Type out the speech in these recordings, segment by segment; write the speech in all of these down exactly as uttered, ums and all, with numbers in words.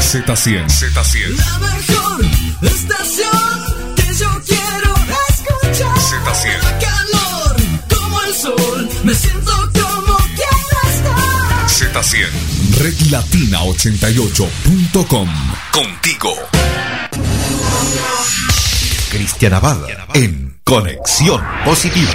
Z cien. Z cien. La mejor estación que yo quiero escuchar. Z cien. Calor como el sol, me siento como quiero estar. Z cien. Red Latina ochenta y ocho punto com. Contigo. Cristian Abad en Conexión Positiva.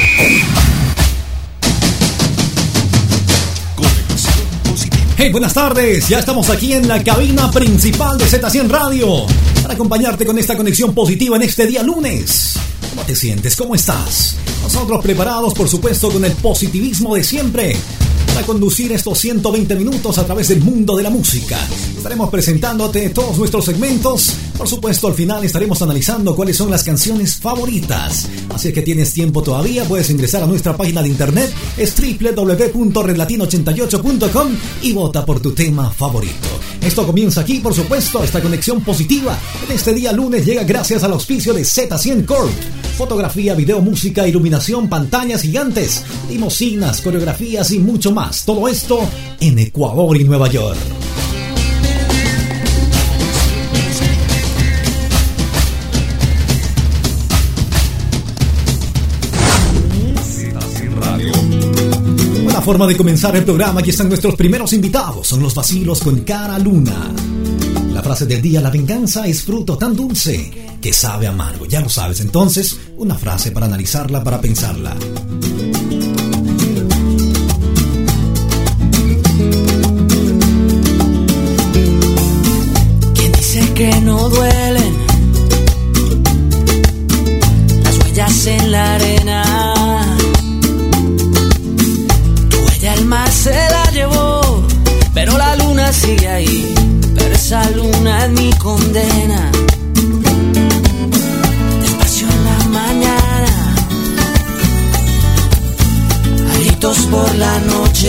Conexión Positiva. Hey, buenas tardes. Ya estamos aquí en la cabina principal de Z cien Radio para acompañarte con esta conexión positiva en este día lunes. ¿Cómo te sientes? ¿Cómo estás? Nosotros preparados, por supuesto, con el positivismo de siempre para conducir estos ciento veinte minutos a través del mundo de la música. Estaremos presentándote todos nuestros segmentos. Por supuesto, al final estaremos analizando cuáles son las canciones favoritas. Así que tienes tiempo todavía, puedes ingresar a nuestra página de internet, es doble u doble u doble u punto red latino ochenta y ocho punto com y vota por tu tema favorito. Esto comienza aquí, por supuesto, esta conexión positiva. En este día lunes llega gracias al auspicio de Z cien Corp. Fotografía, video, música, iluminación, pantallas gigantes, limosinas, coreografías y mucho más. Todo esto en Ecuador y Nueva York. Buena forma de comenzar el programa. Aquí están nuestros primeros invitados. Son los vacilos con Cara Luna. La frase del día: la venganza es fruto tan dulce que sabe amargo. Ya lo sabes. Entonces, una frase para analizarla, para pensarla. ¿Quién dice que no duelen las huellas en la arena? Tu huella el mar se la llevó, pero la luna sigue ahí. Pero esa luna es mi condena. Despacio en la mañana, a gritos por la noche,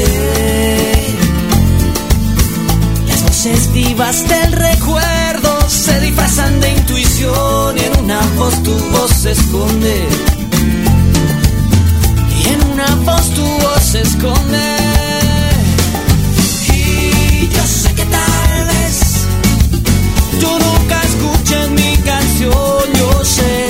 las voces vivas del recuerdo se disfrazan de intuición y en una voz tu voz se esconde. Y en una voz tu voz se esconde. Y yo sé que tal vez tú nunca escuches mi canción, yo sé.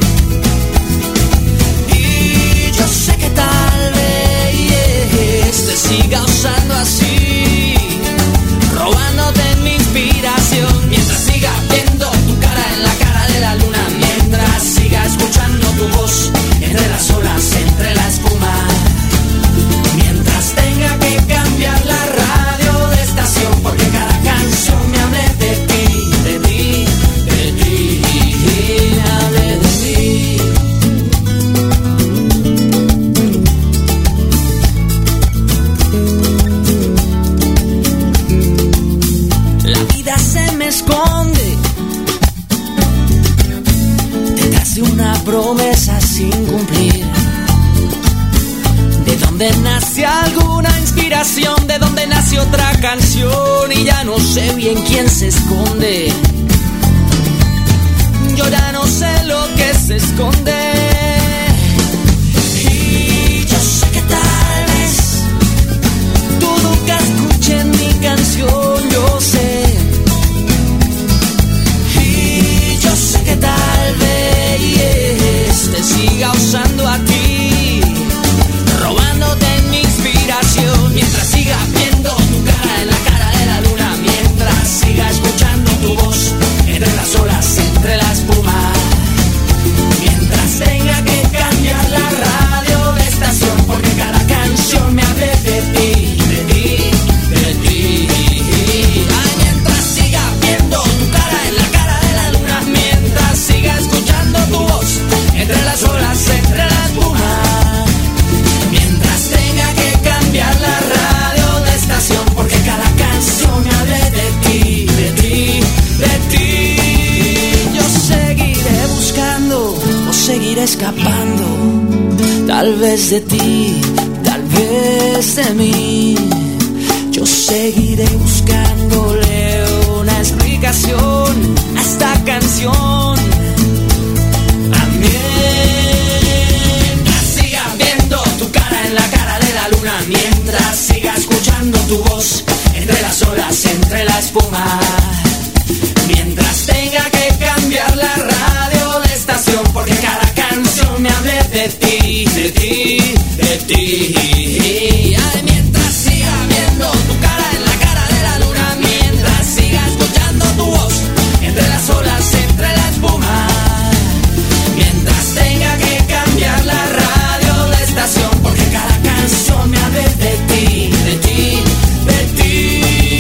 Y yo sé que tal vez te siga usando así, robándote mi inspiración. Mientras siga viendo tu cara en la cara de la luna, mientras siga escuchando tu voz entre las olas, entre la espuma, mientras tenga que cambiar la radio de estación porque cada canción me hable de ti, de ti, de ti, me hable de ti. La vida se me esconde detrás de una promesa sin cumplir. ¿De dónde nace alguna inspiración? ¿De dónde nace otra canción? Y ya no sé bien quién se esconde. Yo ya no sé lo que se esconde. Y yo sé que tal vez tú nunca escuches mi canción, yo sé. Y yo sé que tal vez te siga usando a ti, robándote mi inspiración. Mientras siga viendo tu cara en la cara de la luna, mientras siga escuchando tu voz entre las olas, entre la espuma, mientras tenga que cambiar la radio de estación porque cada canción me hable de ti, de ti, de ti. Ay, mientras siga viendo tu cara en la cara de la luna, mientras siga escuchando tu voz entre las olas, entre la espuma, mientras tenga que cambiar la radio de estación porque cada canción me hable de ti, de ti, de ti. Yo seguiré buscando o seguiré escapando, tal vez de ti, tal vez de mí. Yo seguiré buscándole una explicación a esta canción. Mientras siga viendo tu cara en la cara de la luna, mientras siga escuchando tu voz entre las olas, entre la espuma, Mientras tenga que cambiar la radio de estación, porque cada canción me hable de ti, de ti, de ti. Ay, mientras siga viendo tu cara en la cara de la luna, mientras siga escuchando tu voz entre las olas, entre la espuma, mientras tenga que cambiar la radio de estación, porque cada canción me hable de ti, de ti, de ti.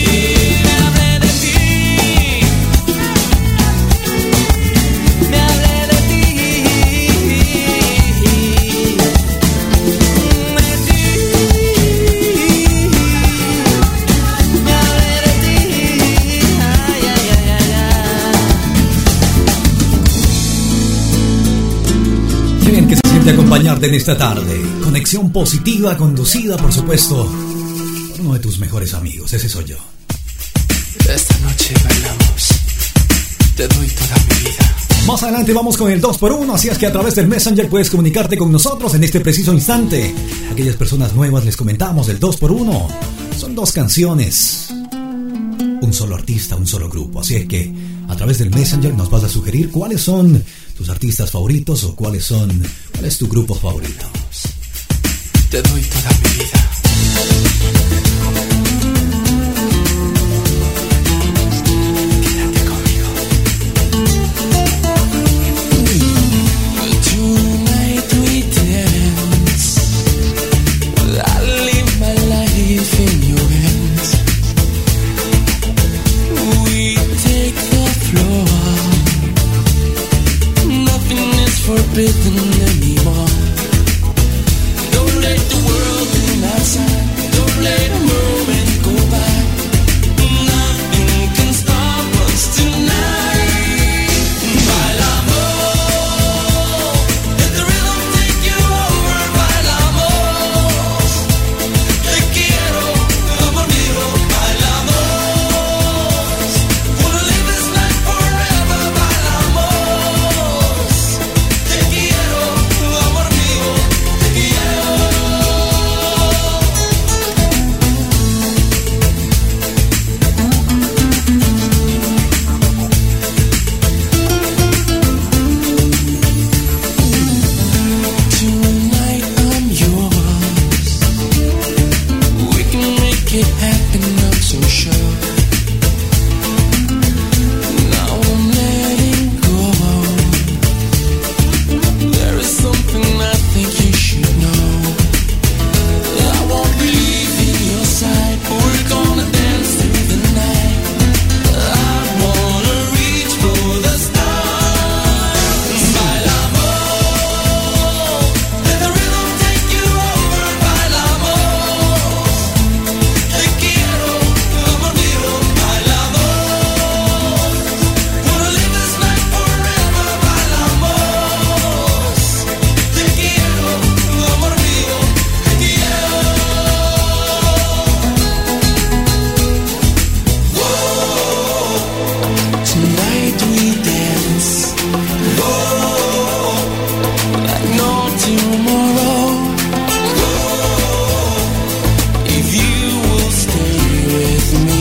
De acompañarte en esta tarde. Conexión positiva, conducida, por supuesto, por uno de tus mejores amigos. Ese soy yo. Esta noche bailamos. Te doy toda mi vida. Más adelante vamos con el dos por uno, así es que a través del Messenger puedes comunicarte con nosotros en este preciso instante. Aquellas personas nuevas les comentamos el dos por uno. Son dos canciones, un solo artista, un solo grupo. Así es que a través del Messenger nos vas a sugerir cuáles son tus artistas favoritos o cuáles son, cuál es tu grupo favorito. Te doy toda mi vida. Quédate conmigo. Tonight we dance. I live my life in your hands. We take the floor. Nothing is forbidden anymore. Don't let the world in outside. Don't let a moment go by. Nothing can stop us tonight. Bailamos. Let the rhythm take you over. Bailamos. Te quiero, amor mío. Bailamos. Wanna live this life forever. Bailamos. Te quiero, amor mío. Te quiero. Tonight I'm yours. We can make it happen, I'm so sure. Now I'm letting go. There is something I think you should know. I won't be leaving your side. We're gonna dance through the night. I wanna reach for the stars. Bailamos. Let the rhythm take you over. Bailamos. Te quiero, amor mío. Bailamos. Wanna live this night forever. Bailamos. Te quiero, amor mío. Te quiero. Tonight we dance. Like no tomorrow. If you will stay with me.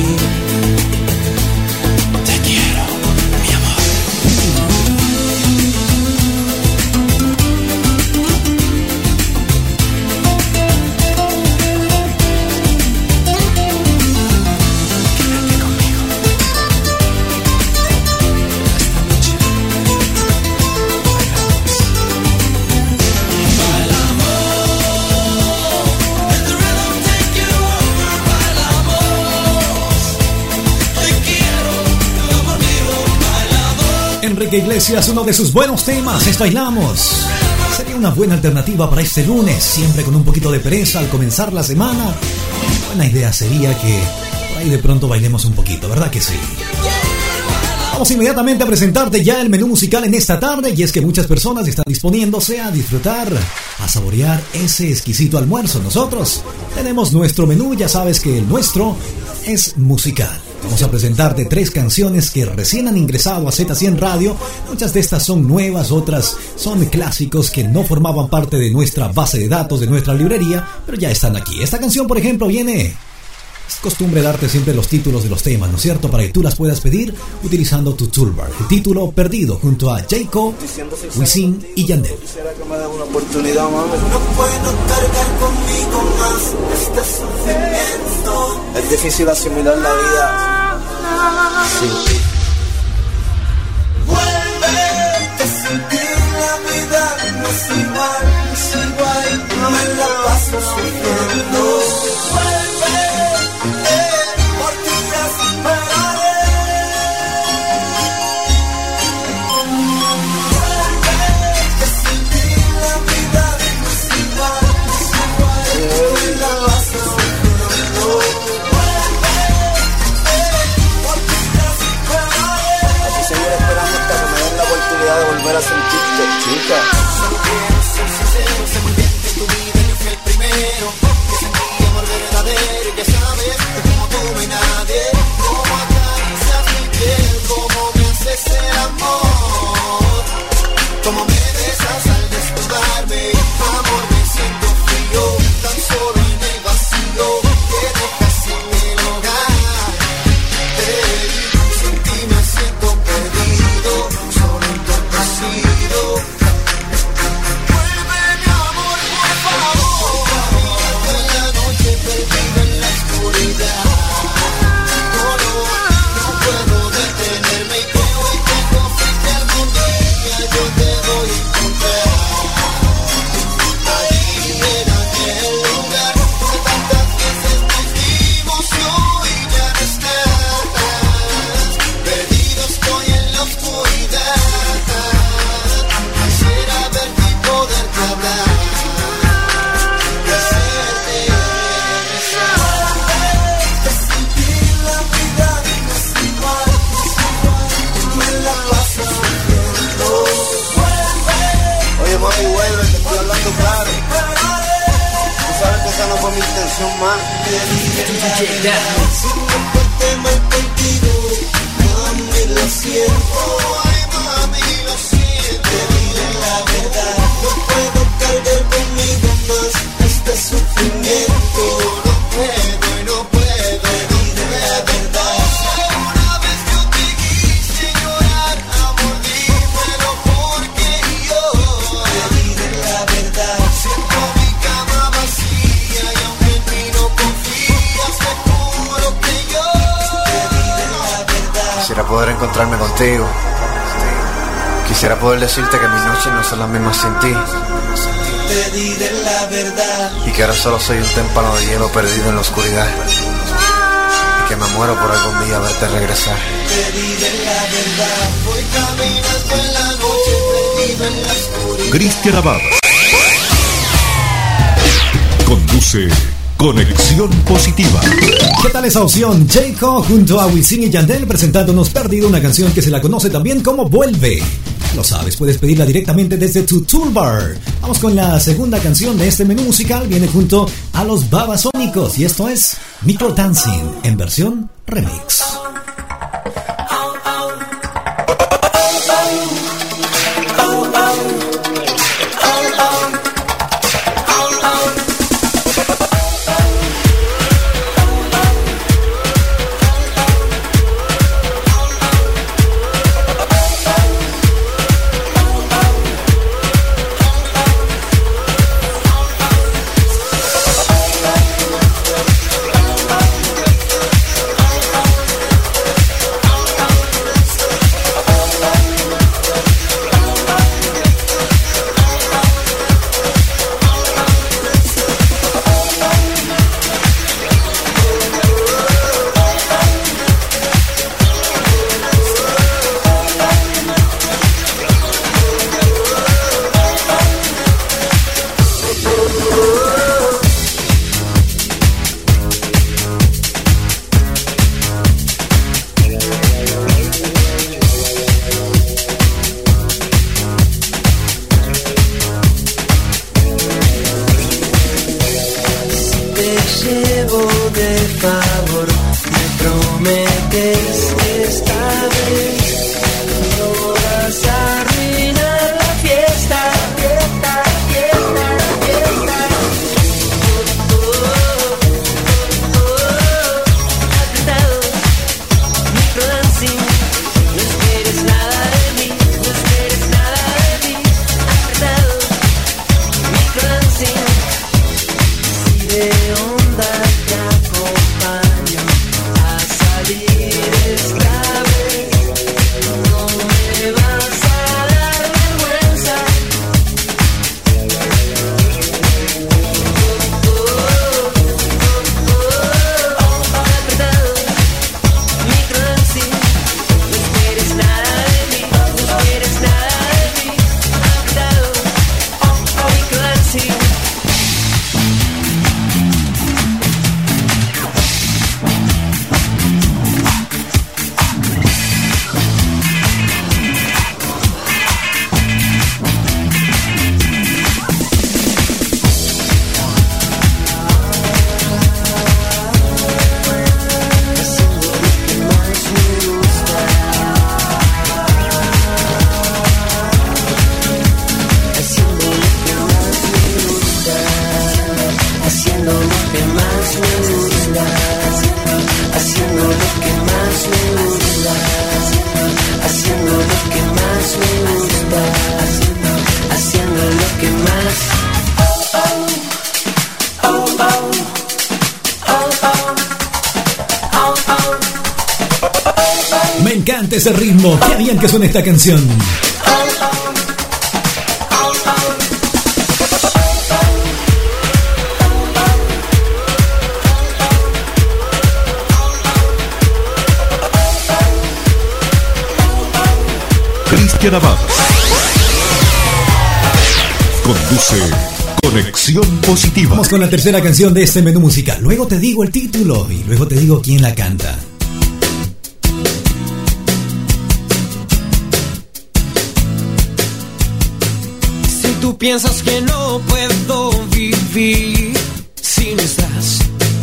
Te quiero, mi amor. Quédate conmigo. Esta noche bailamos. Let the rhythm take you over. Bailamos. Te quiero, amor mío. Bailamos. Enrique Iglesias, uno de sus buenos temas es Bailamos. Sería una buena alternativa para este lunes, siempre con un poquito de pereza al comenzar la semana. Buena idea sería que por ahí de pronto bailemos un poquito, ¿verdad que sí? Vamos inmediatamente a presentarte ya el menú musical en esta tarde, y es que muchas personas están disponiéndose a disfrutar, a saborear ese exquisito almuerzo. Nosotros tenemos nuestro menú, ya sabes que el nuestro es musical. Vamos a presentarte tres canciones que recién han ingresado a Z cien Radio. Muchas de estas son nuevas, otras son clásicos que no formaban parte de nuestra base de datos, de nuestra librería, pero ya están aquí. Esta canción, por ejemplo, viene Es costumbre darte siempre los títulos de los temas, ¿no es cierto? Para que tú las puedas pedir utilizando tu toolbar. El título Perdido junto a J-Cole, Wisin y Yandel. Quisiera que me des una oportunidad, mami. No puedo cargar conmigo más este sufrimiento. Es difícil asimilar la vida sin ti. Vuelve, que sin ti la vida no es igual, no es igual. No me la paso sufriendo. Vuelve, eh, por ti esperaré. Vuelve, que sin ti la vida no es igual, no es igual. No me la paso sufriendo. Vuelve, eh, por ti esperaré. Aquí seguiré esperando hasta que me den la oportunidad de volver a sentirte, chica. Solo quiero ser sincero, sé muy bien que en tu vida yo fui el primero, que sentí amor verdadero y que sabes que como tú no hay nadie. Como acaricias mi piel, como me haces el amor, como me besas al desnudarme. Amor, me siento frío, tan solo en el vacío que dejas en el hogar. Hey, sin ti me siento perdido, solo entorpecido. Vuelve mi amor, por favor. En la noche perdida en la oscuridad. No, no, no puedo detenerme y creo y tengo fe que algún día yo te voy a encontrar. Ahí en aquel lugar donde tantas veces nos vimos y hoy ya no estás. Perdido estoy en la oscuridad. Quisiera verte y poderte hablar y hacerte regresar. Que sin ti la vida no es igual, no es igual. Me la paso sufriendo. Vuelve. Oye, mami, vuelve, te estoy hablando claro. Tú sabes que esa no fue mi intención más. Te dije la verdad. Si me porté mal contigo, mami, lo siento. Ay, mami, lo siento. Te dije la verdad. No puedo cargar conmigo más este sufrimiento. No puedo y no puedo. Te dije la verdad. Una vez yo te quise llorar, amor, dímelo porque yo te dije la verdad. Siento mi cama vacía y aunque en mí no confías, te juro que yo te dije la verdad. Quisiera poder encontrarme contigo. Quisiera poder decirte que mis noches no son las mismas sin ti. Te diré la verdad. Y que ahora solo soy un témpano de hielo perdido en la oscuridad. Y que me muero por algún día verte regresar. Te diré la verdad. Voy caminando en la noche perdido en la oscuridad. Cristian Abad conduce Conexión Positiva. ¿Qué tal esa opción? J-Cole junto a Wisin y Yandel presentándonos Perdido, una canción que se la conoce también como Vuelve. Lo sabes, puedes pedirla directamente desde tu toolbar. Vamos con la segunda canción de este menú musical. Viene junto a los Babasónicos y esto es Micro Dancing en versión remix. Me encanta ese ritmo. Qué bien que suena esta canción. Cristian Abad conduce Conexión Positiva. Vamos con la tercera canción de este menú musical. Luego te digo el título y luego te digo quién la canta. Si tú piensas que no puedo vivir si no estás,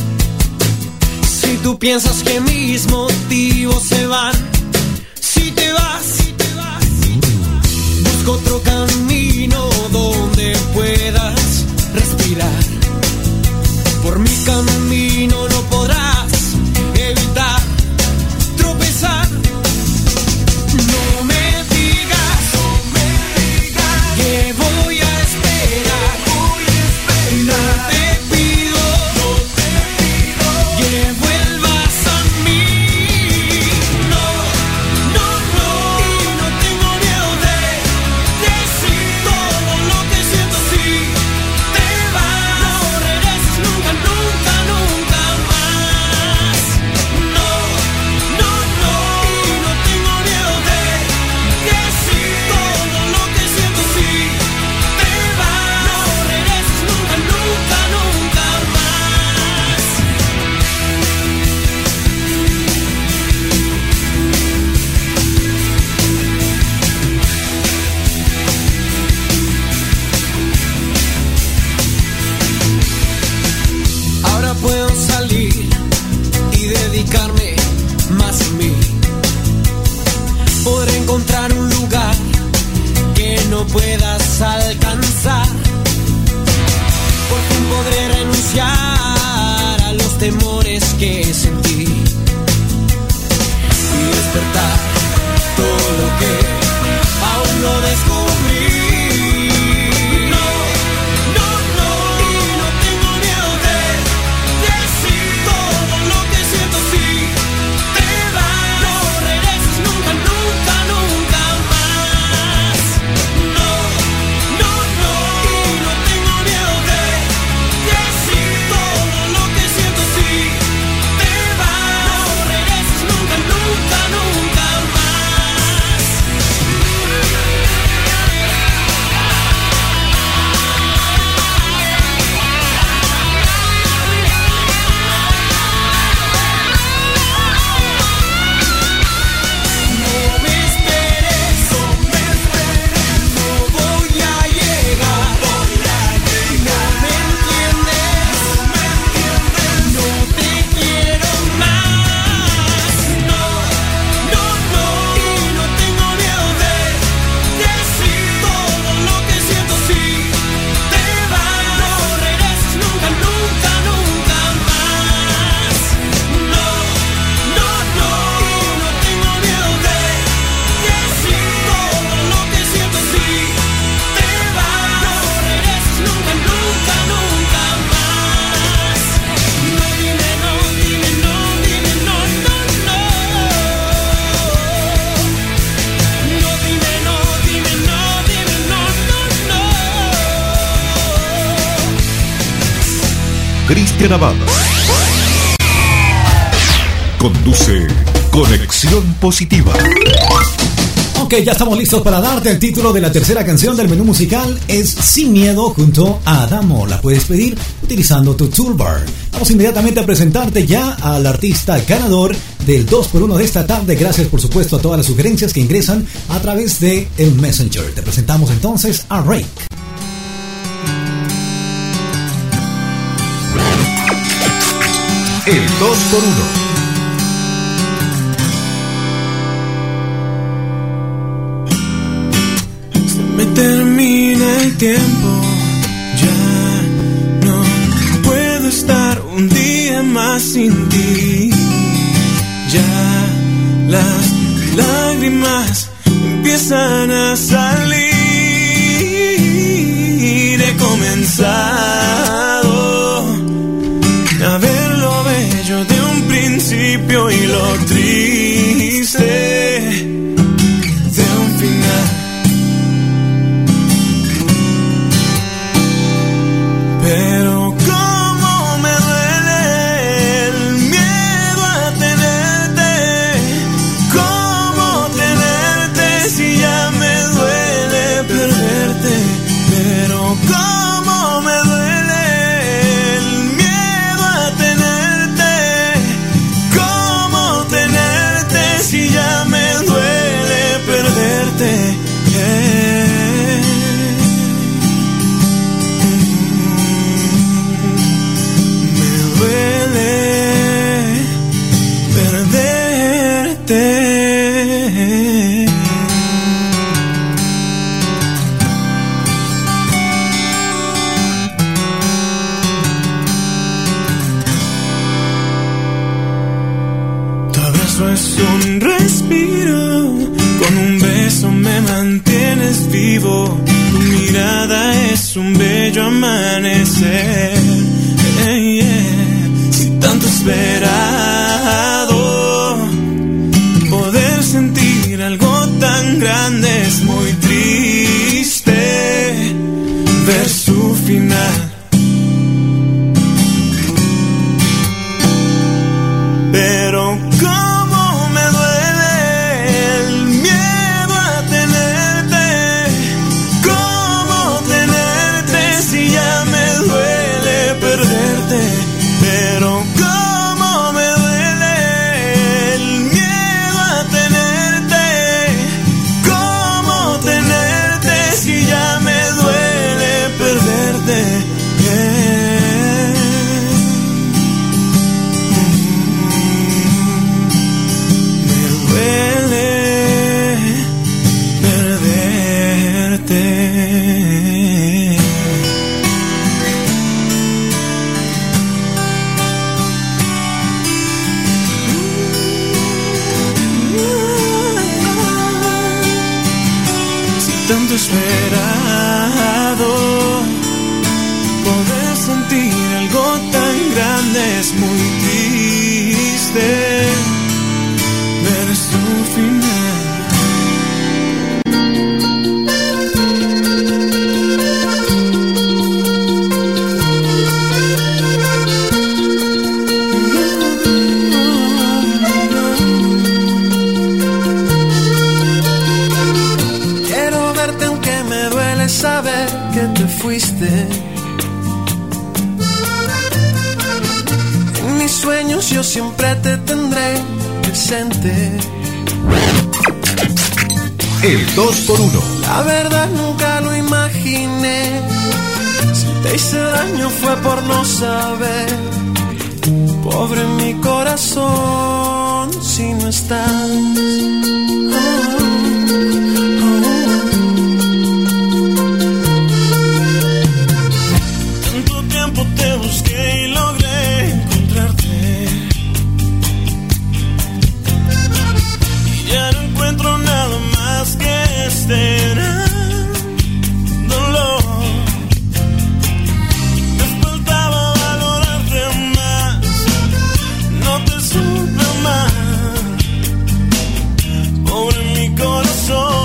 si tú piensas que mis motivos se van, si te vas, si te vas, busco otro camino donde puedas respirar. Por mi camino no podrás evitar tropezar. No me digas, no me digas que voy a esperar. Voy a esperar. No te pido, no te pido que vuelvas a mí. No, no, no, y no tengo miedo de decir todo lo que siento si te vas. No regreses nunca, nunca, nunca más. No, no, no, y no tengo miedo de decir todo lo que siento si te vas. No regreses nunca, nunca, nunca más. Ahora puedo salir y dedicarme más a mí. Podré encontrar un lugar que no puedas alcanzar. Por fin podré renunciar a los temores que sentí y despertar todo lo que aún no descubrí. No, no, no, y no tengo miedo de decir todo lo que siento si te vas. No regreses nunca, nunca, nunca más. No, no, no, y no tengo miedo de decir todo lo que siento si te vas. No regreses nunca, nunca, nunca más. No me esperes, no me esperes, no voy a llegar, voy a llegar. No me entiendes, no me entiendes, no te quiero más. No, no, no, y no tengo miedo de decir todo lo que siento si te vas. No regreses nunca, nunca, nunca más. No, no, no, y no tengo miedo de decir todo lo que siento si te vas. No regreses nunca, nunca, nunca más. No, dime no, dime no, dime no, no, no. No, dime no, dime no, dime no, no, no. Cristian Abad conduce Conexión Positiva. Ok, ya estamos listos para darte el título de la tercera canción del menú musical. Es Sin Miedo junto a Adamo. La puedes pedir utilizando tu toolbar. Vamos inmediatamente a presentarte ya al artista ganador del dos por uno de esta tarde. Gracias por supuesto a todas las sugerencias que ingresan a través de el Messenger. Te presentamos entonces a Rake. El dos por uno. Me termina el tiempo, ya no puedo estar un día más sin ti. Ya las lágrimas empiezan a salir. He comenzado a ver lo bello de un principio y lo triste un respiro, con un beso me mantienes vivo. Tu mirada es un bello amanecer. Hey, yeah. Si tanto esperado, poder sentir algo tan grande es muy triste. Ver su final. Pero cómo me duele el miedo a tenerte, cómo tenerte si ya me duele perderte. Pero cómo me duele el miedo a tenerte, cómo tenerte si ya me duele perderte. Yeah. Tanto esperado, poder sentir algo tan grande es muy triste. Ver su final. Saber que te fuiste. En mis sueños yo siempre te tendré presente. El dos por uno. La verdad nunca lo imaginé. Si te hice daño fue por no saber. Pobre mi corazón si no estás. Oh. Te busqué y logré encontrarte. Y ya no encuentro nada más que este dolor. Me faltaba valorarte más, no te supe más. Pobre mi corazón.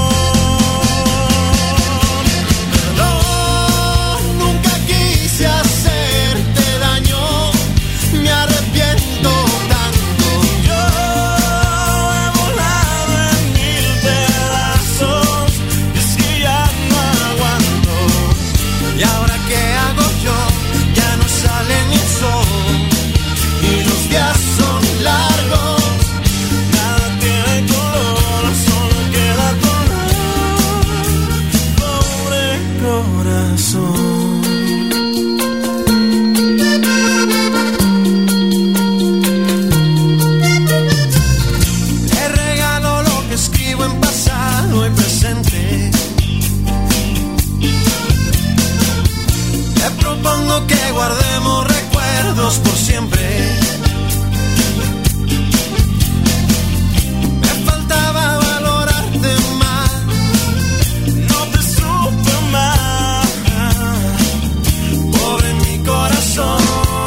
Que guardemos recuerdos por siempre. Me faltaba valorarte más, no te supe más. Pobre mi corazón.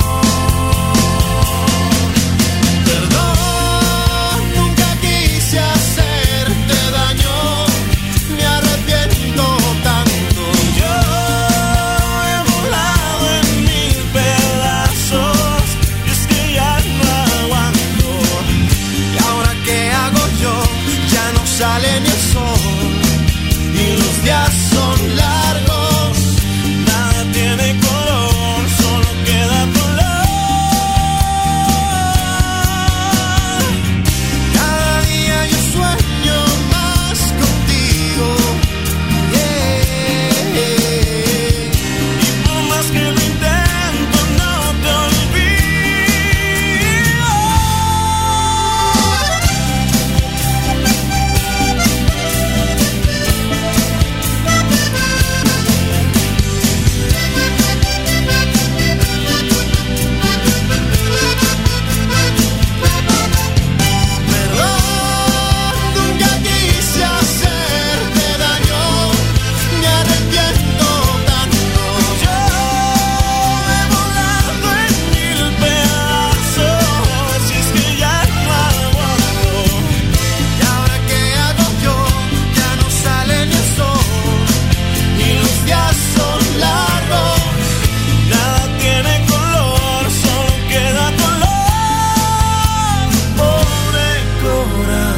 Perdón, nunca quise hacerte daño. Me arrepiento tanto. Yo sale ni el sol y los días son largos. Nada tiene color, solo queda dolor. Cada día yo sueño más contigo. Yeah, yeah. Y por más que lo intento no te olvido.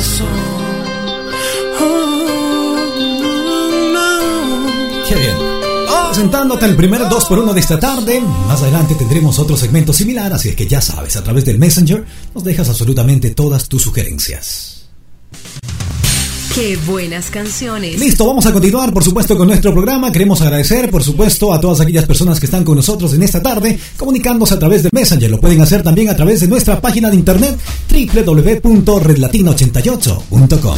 Qué bien. Presentándote el primer dos por uno de esta tarde. Más adelante tendremos otro segmento similar, así es que ya sabes, a través del Messenger nos dejas absolutamente todas tus sugerencias. ¡Qué buenas canciones! Listo, vamos a continuar, por supuesto, con nuestro programa. Queremos agradecer, por supuesto, a todas aquellas personas que están con nosotros en esta tarde, comunicándose a través del Messenger. Lo pueden hacer también a través de nuestra página de internet doble u doble u doble u punto red latina ochenta y ocho punto com.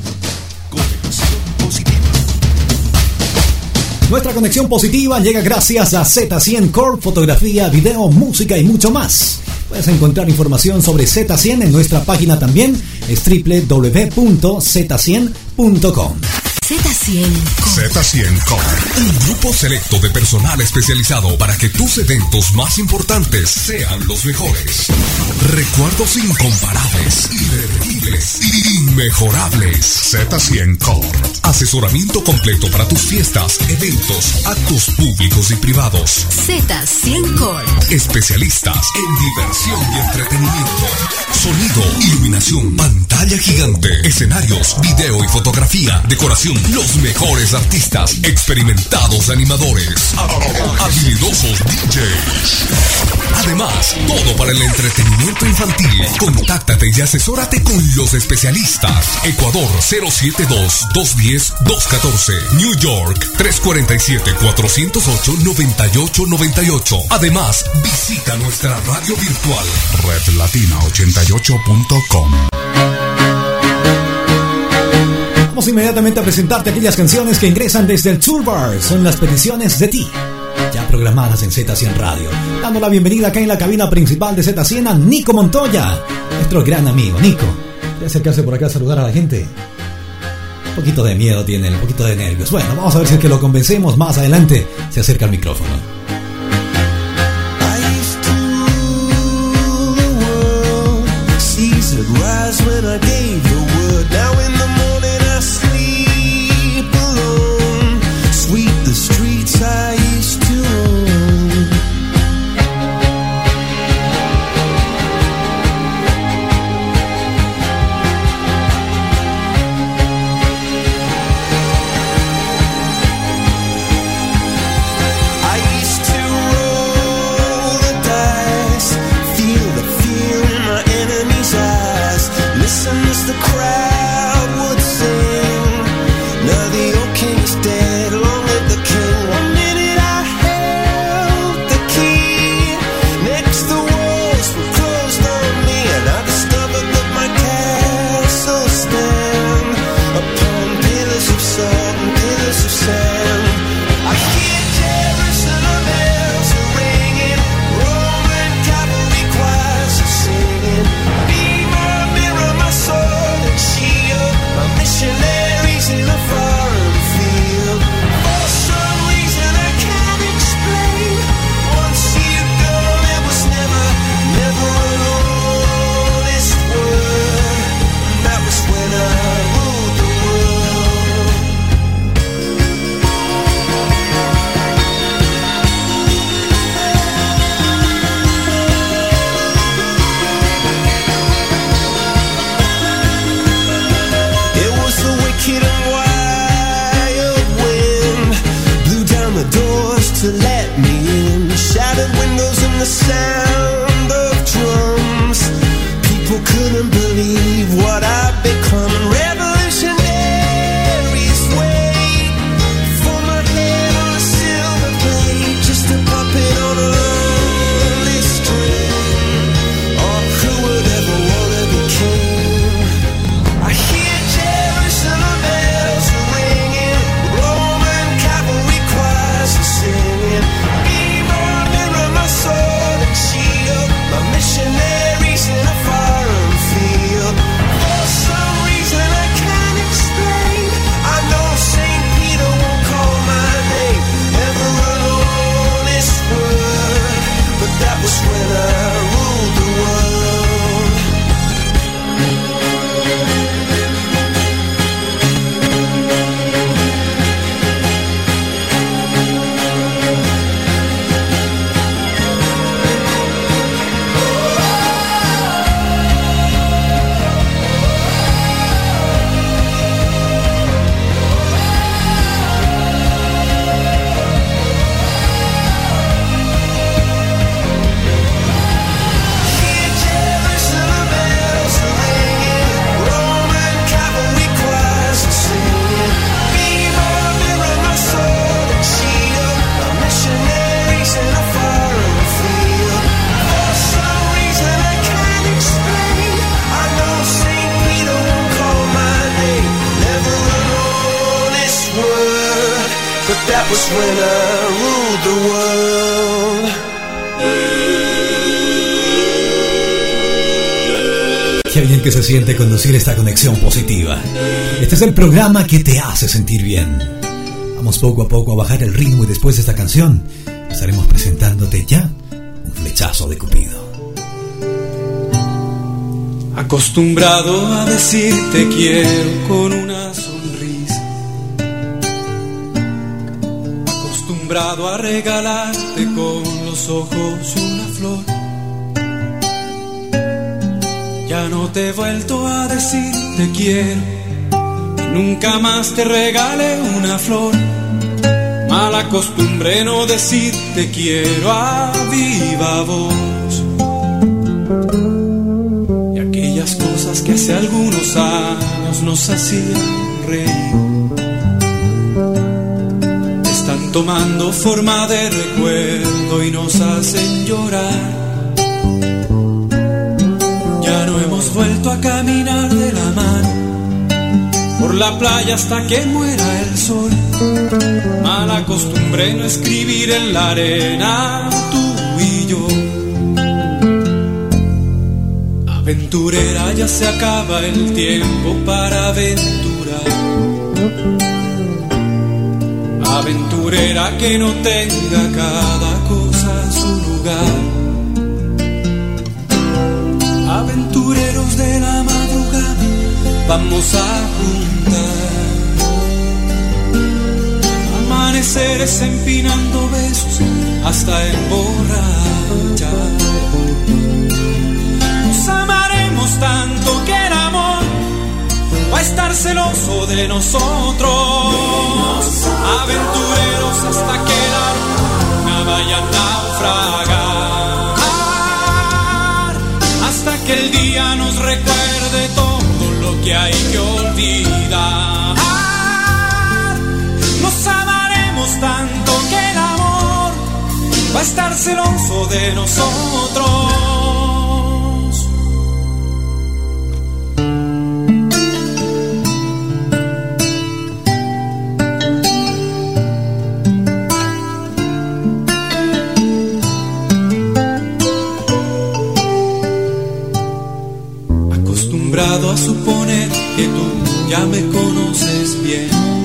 Nuestra conexión positiva llega gracias a Z cien Corp, fotografía, video, música y mucho más. Puedes encontrar información sobre Z cien en nuestra página también, es doble u doble u doble u punto z cien punto com. Z cien Z cien Corp, un grupo selecto de personal especializado para que tus eventos más importantes sean los mejores. Recuerdos incomparables, irrepetibles, inmejorables. Z cien Corp, asesoramiento completo para tus fiestas, eventos, actos públicos y privados. Z cien Corp, especialistas en diversión y entretenimiento. Sonido, iluminación, pantalla gigante, escenarios, video y fotografía, decoración. Los mejores artistas, experimentados animadores, habilidosos D Js. Además, todo para el entretenimiento infantil. Contáctate y asesórate con los especialistas. Ecuador cero siete dos, dos uno cero, dos uno cuatro. New York tres cuatro siete, cuatro cero ocho, nueve ocho nueve ocho. Además, visita nuestra radio virtual red latina ochenta y ocho punto com. Vamos inmediatamente a presentarte aquellas canciones que ingresan desde el Toolbar. Son las peticiones de ti, ya programadas en Z cien Radio. Dando la bienvenida acá en la cabina principal de Z cien a Nico Montoya, nuestro gran amigo. Nico, ¿quiere acercarse por acá a saludar a la gente? Un poquito de miedo tiene, un poquito de nervios. Bueno, vamos a ver si es que lo convencemos. Más adelante se acerca al micrófono. She was when I ruled the world. Qué bien que se siente conducir esta conexión positiva. Este es el programa que te hace sentir bien. Vamos poco a poco a bajar el ritmo y después de esta canción estaremos presentándote ya un flechazo de Cupido. Acostumbrado a decir te quiero con una sonrisa, acostumbrado a regalarte con los ojos una flor. Ya no te he vuelto a decir te quiero, nunca más te regalé una flor. Mala costumbre no decir te quiero a viva voz. Y aquellas cosas que hace algunos años nos hacían reír están tomando forma de recuerdo y nos hacen llorar. Ya no hemos vuelto a caminar de la mano por la playa hasta que muera el sol. Mala costumbre no escribir en la arena tú y yo. Aventurera, ya se acaba el tiempo para aventurar. Aventurera, que no tenga cada cosa su lugar. Aventureros de la madrugada, vamos a juntar amaneceres empinando besos hasta emborrachar. Nos amaremos tanto que el amor va a estar celoso de nosotros. Aventureros hasta que la luna vaya a naufragar, hasta que el día nos recuerde todo lo que hay que olvidar. Nos amaremos tanto que el amor va a estar celoso de nosotros. Acostumbrado a suponer que tú ya me conoces bien,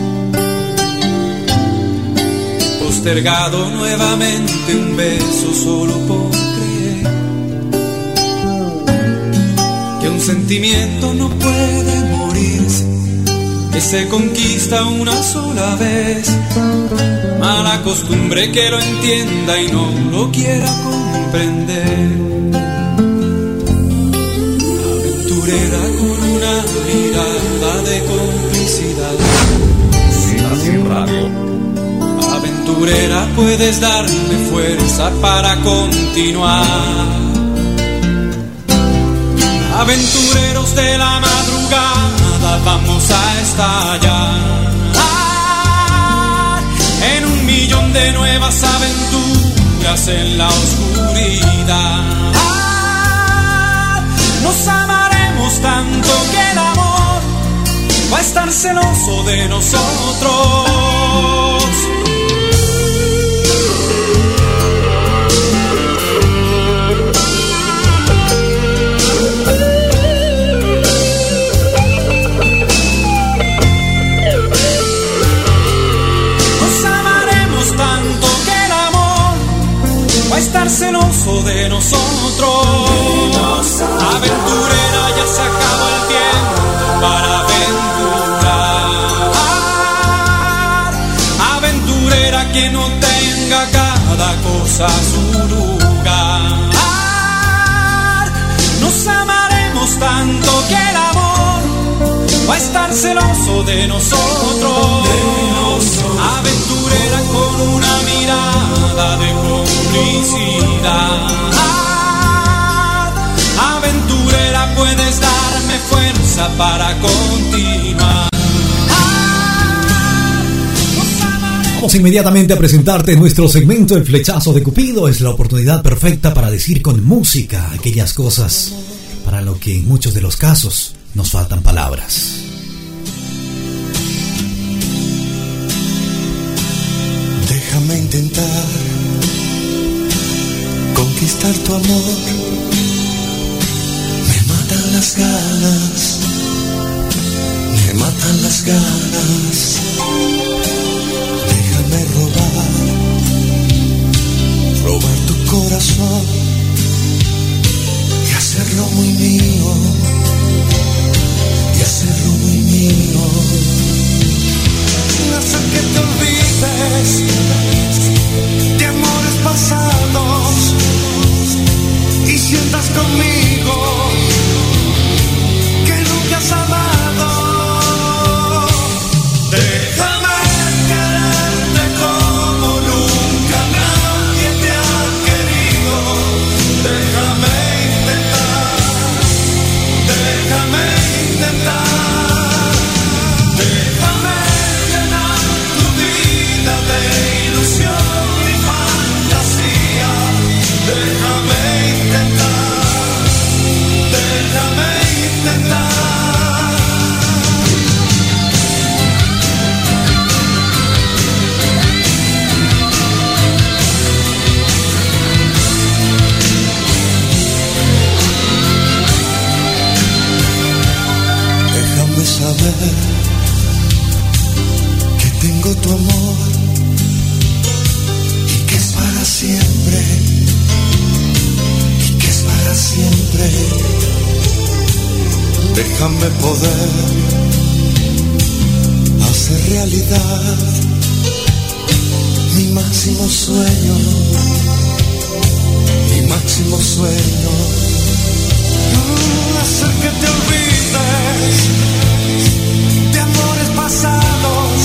postergado nuevamente un beso solo por creer que un sentimiento no puede morirse, que se conquista una sola vez. Mala costumbre que lo entienda y no lo quiera comprender. Aventurera con una mirada de complicidad. Estación Radio. Aventurera, puedes darme fuerza para continuar. Aventureros de la madrugada, vamos a estallar en un millón de nuevas aventuras en la oscuridad. Nos amaremos tanto que el amor va a estar celoso de nosotros. Nos amaremos tanto que el amor va a estar celoso de nosotros. Aventurera, ya se acabó el tiempo para aventurar. Aventurera, que no tenga cada cosa su lugar. Nos amaremos tanto que el amor va a estar celoso de nosotros. Aventurera con una mirada de complicidad. Aventurera, puedes darme fuerza para continuar. Vamos inmediatamente a presentarte nuestro segmento El Flechazo de Cupido. Es la oportunidad perfecta para decir con música aquellas cosas para lo que en muchos de los casos nos faltan palabras. a intentar conquistar tu amor. Me matan las ganas, me matan las ganas. Déjame robar, robar tu corazón y hacerlo muy mío, y hacerlo muy mío. Hacer que te olvides de amores pasados y sientas conmigo que nunca has amado. Déjame quererte como nunca nadie te ha querido. Déjame intentar, déjame intentar. Déjame llenar tu vida de ilusión y fantasía. Déjame intentar, déjame intentar. Déjame saber que tengo tu amor y que es para siempre, y que es para siempre. Déjame poder hacer realidad mi máximo sueño, mi máximo sueño. Hacer que te olvides de amores pasados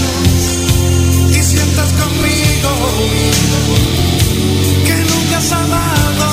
y sientas conmigo que nunca has amado.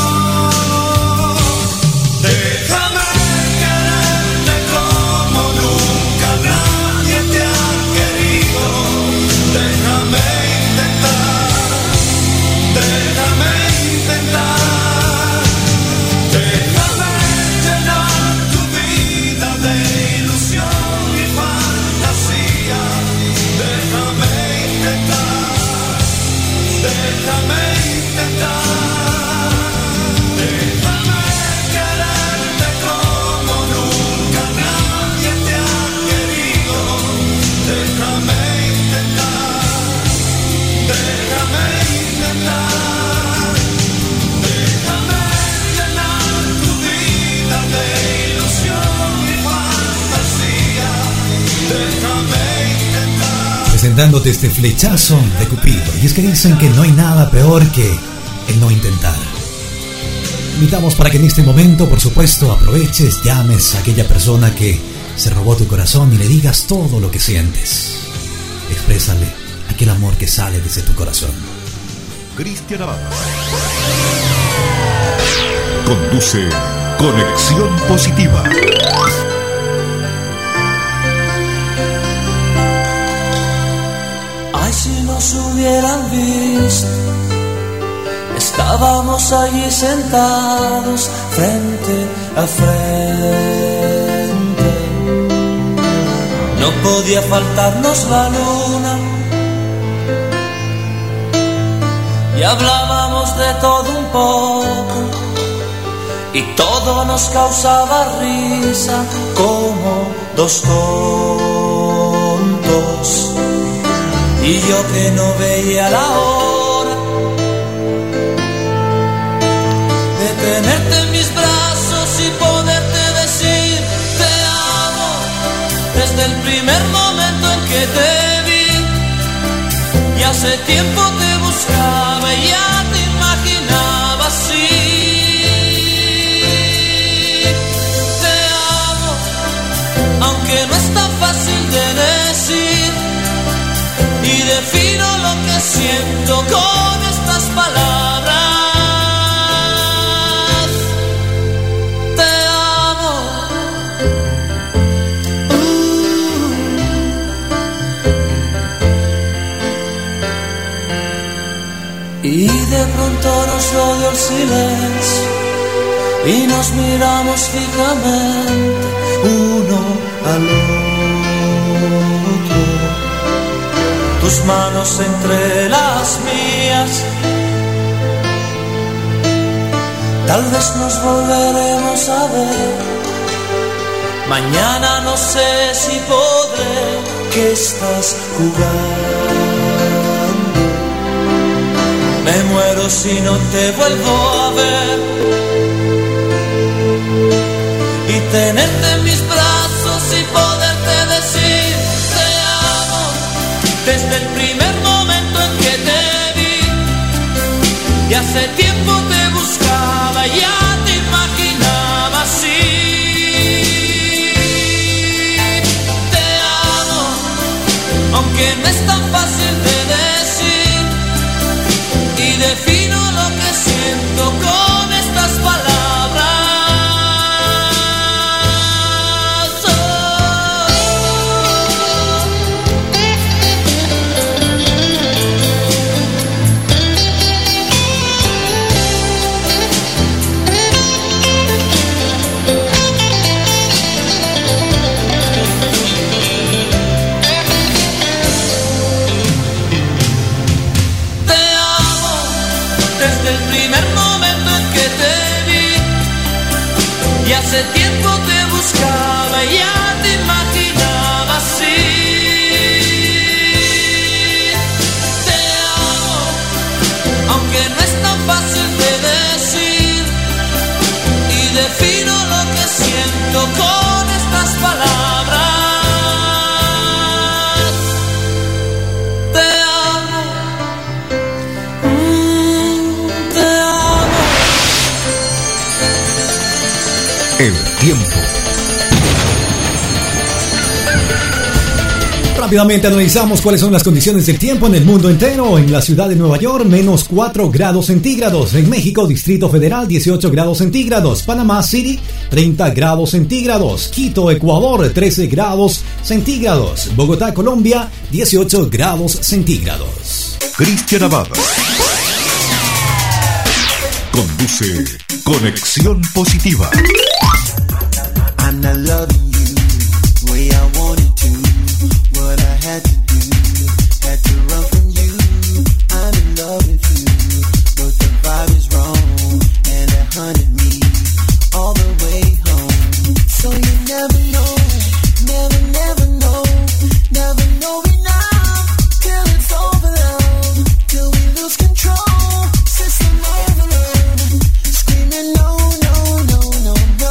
Déjame quererte como nunca nadie te ha querido. Déjame intentar, déjame intentar. Déjame llenar tu vida de ilusión y fantasía. Déjame intentar, déjame intentar. Déjame quererte como nunca nadie te ha querido. Déjame intentar, déjame intentar. Déjame llenar tu vida de ilusión y fantasía. Déjame intentar. Presentándote este flechazo de Cupido. Y es que dicen que no hay nada peor que el no intentar. Invitamos para que en este momento, por supuesto, aproveches, llames a aquella persona que se robó tu corazón y le digas todo lo que sientes. Exprésale aquel amor que sale desde tu corazón. Cristian Abad conduce Conexión Positiva. Ay, si nos hubieran visto, estábamos allí sentados frente a frente. No podía faltarnos la luna y hablábamos de todo un poco y todo nos causaba risa como dos tontos. Y yo que no veía la hora de tenerte en mis brazos y poderte decir te amo desde el primer momento en que te vi. Y hace tiempo te buscaba y ya te imaginaba así. Te amo, aunque no es tan fácil de decir. Y defino lo que siento con estas palabras. Te amo. Uh. Y de pronto nos rodeó el silencio y nos miramos fijamente uno al otro. tus manos entre las mías. Tal vez nos volveremos a ver. Mañana no sé si podré. ¿Qué estás jugando? Me muero si no te vuelvo a ver. Y tenerte en mis brazos y poderte decir te amo. Desde el primer momento en que te vi. Y hace tiempo te buscaba, ya te imaginaba así. Te amo, aunque no es tan fácil de decir. Y defino lo que siento con estas palabras. Y hace tiempo te buscaba, ya te imaginaba así. Te amo, aunque no es tan fácil de decir. Y defino lo que siento con estas palabras. Te amo, mm, te amo. El tiempo. Rápidamente analizamos cuáles son las condiciones del tiempo en el mundo entero. En la ciudad de Nueva York, menos cuatro grados centígrados. En México, Distrito Federal, dieciocho grados centígrados. Panamá City, treinta grados centígrados. Quito, Ecuador, trece grados centígrados. Bogotá, Colombia, dieciocho grados centígrados. Cristian Abad conduce Conexión Positiva. I'm not loving you the way I wanted to. What I had to do, had to run from you. I'm in love with you, but the vibe is wrong, and it hunted me all the way home. So you never know, never, never know, never know enough till it's over, love, till we lose control. System overload, screaming no, no, no, no, no.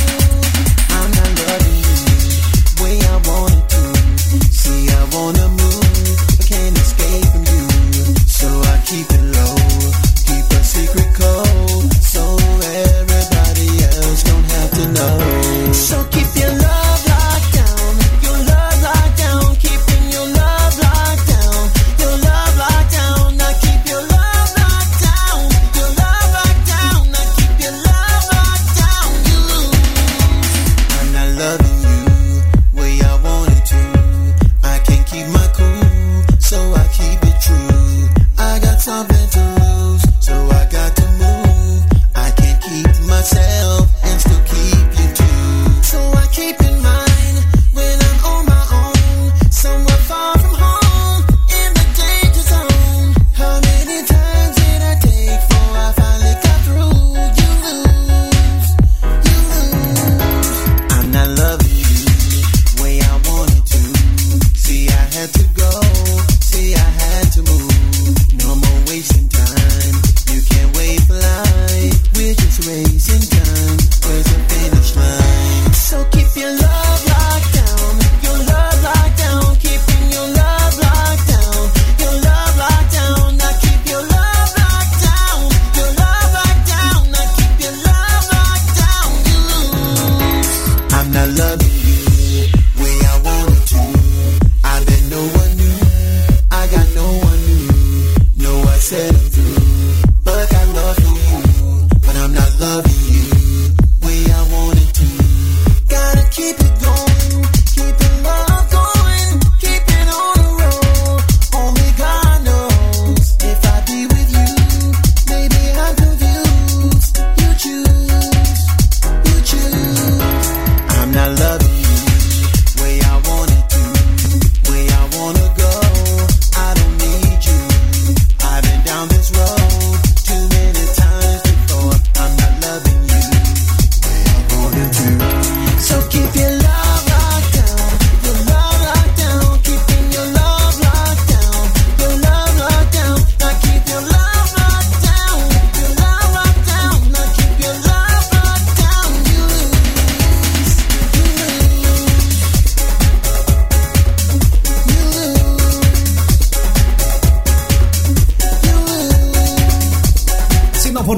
I'm not loving you the way I wanted to. See, I wanna move, I can't escape from you. So I keep it low, keep a secret code, so everybody else don't have to know. So keep your love locked down, your love locked down, keeping your love locked down, your love locked down. Now keep your love locked down, your love locked down. Now keep your love locked down. You lose. I'm not loving you the way I wanted to. I can't keep my cool, so I keep it true. I got something to lose, so I got to move. I can't keep myself and still keep you too. So I keep in mind when I'm on my own, somewhere far from home, in the danger zone. How many times did I take before I finally got through? You lose, you lose. I'm not loving you the way I wanted to. See, I had to go, see, I had to move. No more wasting time, you can't wait for life. We're just racing time, where's the finish line? So keep your love locked down, your love locked down, keeping your love locked down, your love locked down. Now keep your love locked down, your love locked down. Now keep your love locked down. You lose. I'm not loving you the way I wanted to. I bet no one knew.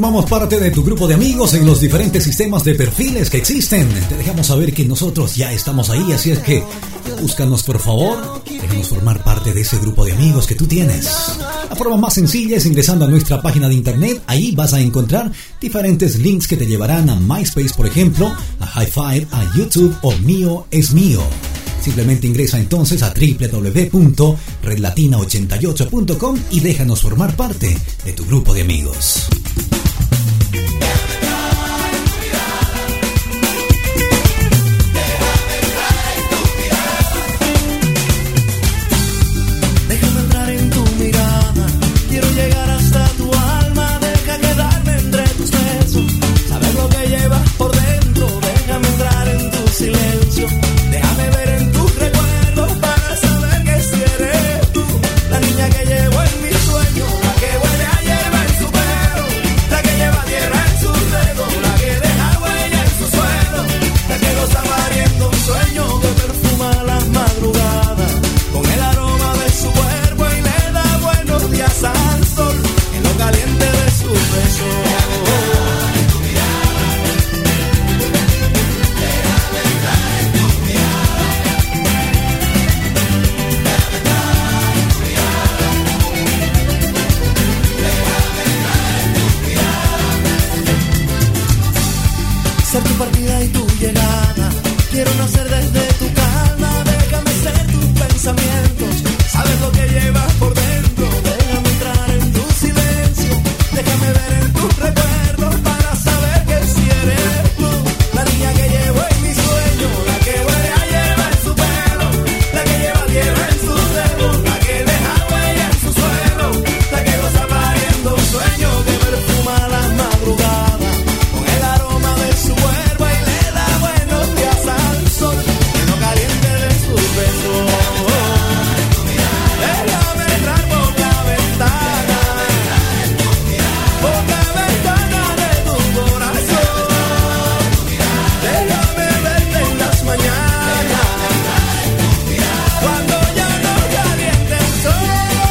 formamos parte de tu grupo de amigos en los diferentes sistemas de perfiles que existen. Te dejamos saber que nosotros ya estamos ahí, así es que búscanos por favor. Déjanos formar parte de ese grupo de amigos que tú tienes. La forma más sencilla es ingresando a nuestra página de internet. Ahí vas a encontrar diferentes links que te llevarán a MySpace, por ejemplo, a Hi-Fi, a YouTube o Mío es Mío. Simplemente ingresa entonces a doble u doble u doble u punto red latina ochenta y ocho punto com y déjanos formar parte de tu grupo de amigos. Déjame entrar en tu mirada, quiero llegar hasta tu alma, deja quedarme entre tus besos, saber lo que llevas por dentro, déjame entrar en tu silencio, déjame ver en tus recuerdos para saber que si eres tú, la niña que llevo en mis sueños, la que huele a hierba en su pelo, la que lleva tierra en sus dedos, la que deja huella en su suelo, la que goza pariendo un sueño que perfuma las madrugadas, con el aroma de su cuerpo y le da buenos días al sol, en lo caliente de su beso. Ser tu partida y tu llegada, quiero nacer desde tu calma, déjame ser tus pensamientos, sabes lo que llevas por dentro, déjame entrar en tu silencio, déjame ver en tus recuerdos para saber que si eres tú, la niña que llevo en mis sueños, la que huele a hierba en su pelo, la que lleva tierra en sus dedos, la que deja huella en su suelo, la que goza pariendo un sueño que perfuma las madrugadas, con el aroma de su cuerpo y le da buenos días al sol, en lo caliente de sus besos. Déjame entrar por la ventana, por la ventana de tu corazón, déjame verte en las mañanas, cuando ya no caliente el sol.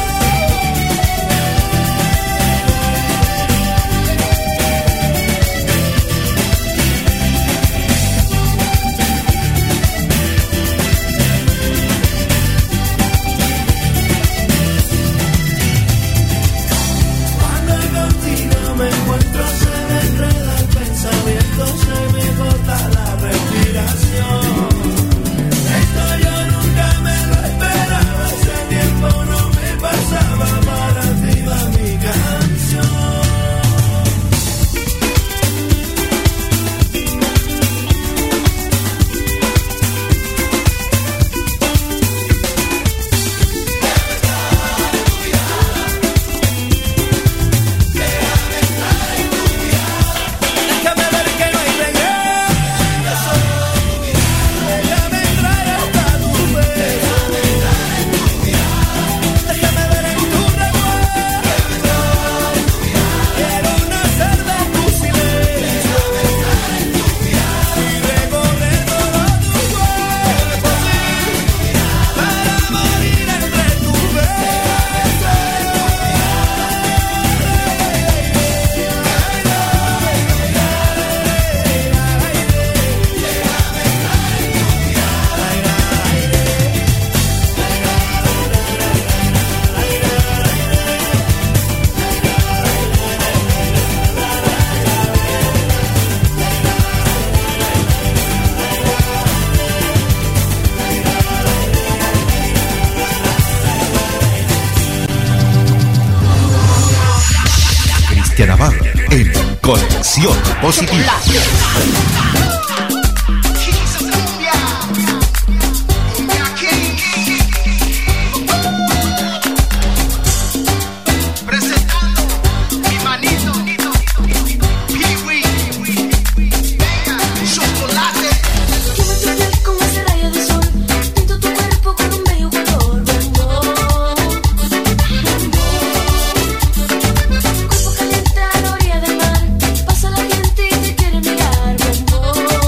Cuando contigo me encuentro se me enreda el pensamiento, se me corta la respiración. Esto yo nunca me lo esperaba, ese tiempo no me pasaba, para ti va mi canción. Déjame ver que no hay regreso, déjame entrar hasta tu beso, déjame ver en tu recuerdo, quiero nacer de tu silencio y recorrer todo tu cuerpo, sí, para morir entre tus Cristian Navarro en Conexión Positiva. Cuerpo caliente a la orilla del mar, pasa la gente y te quiere mirar, bombón.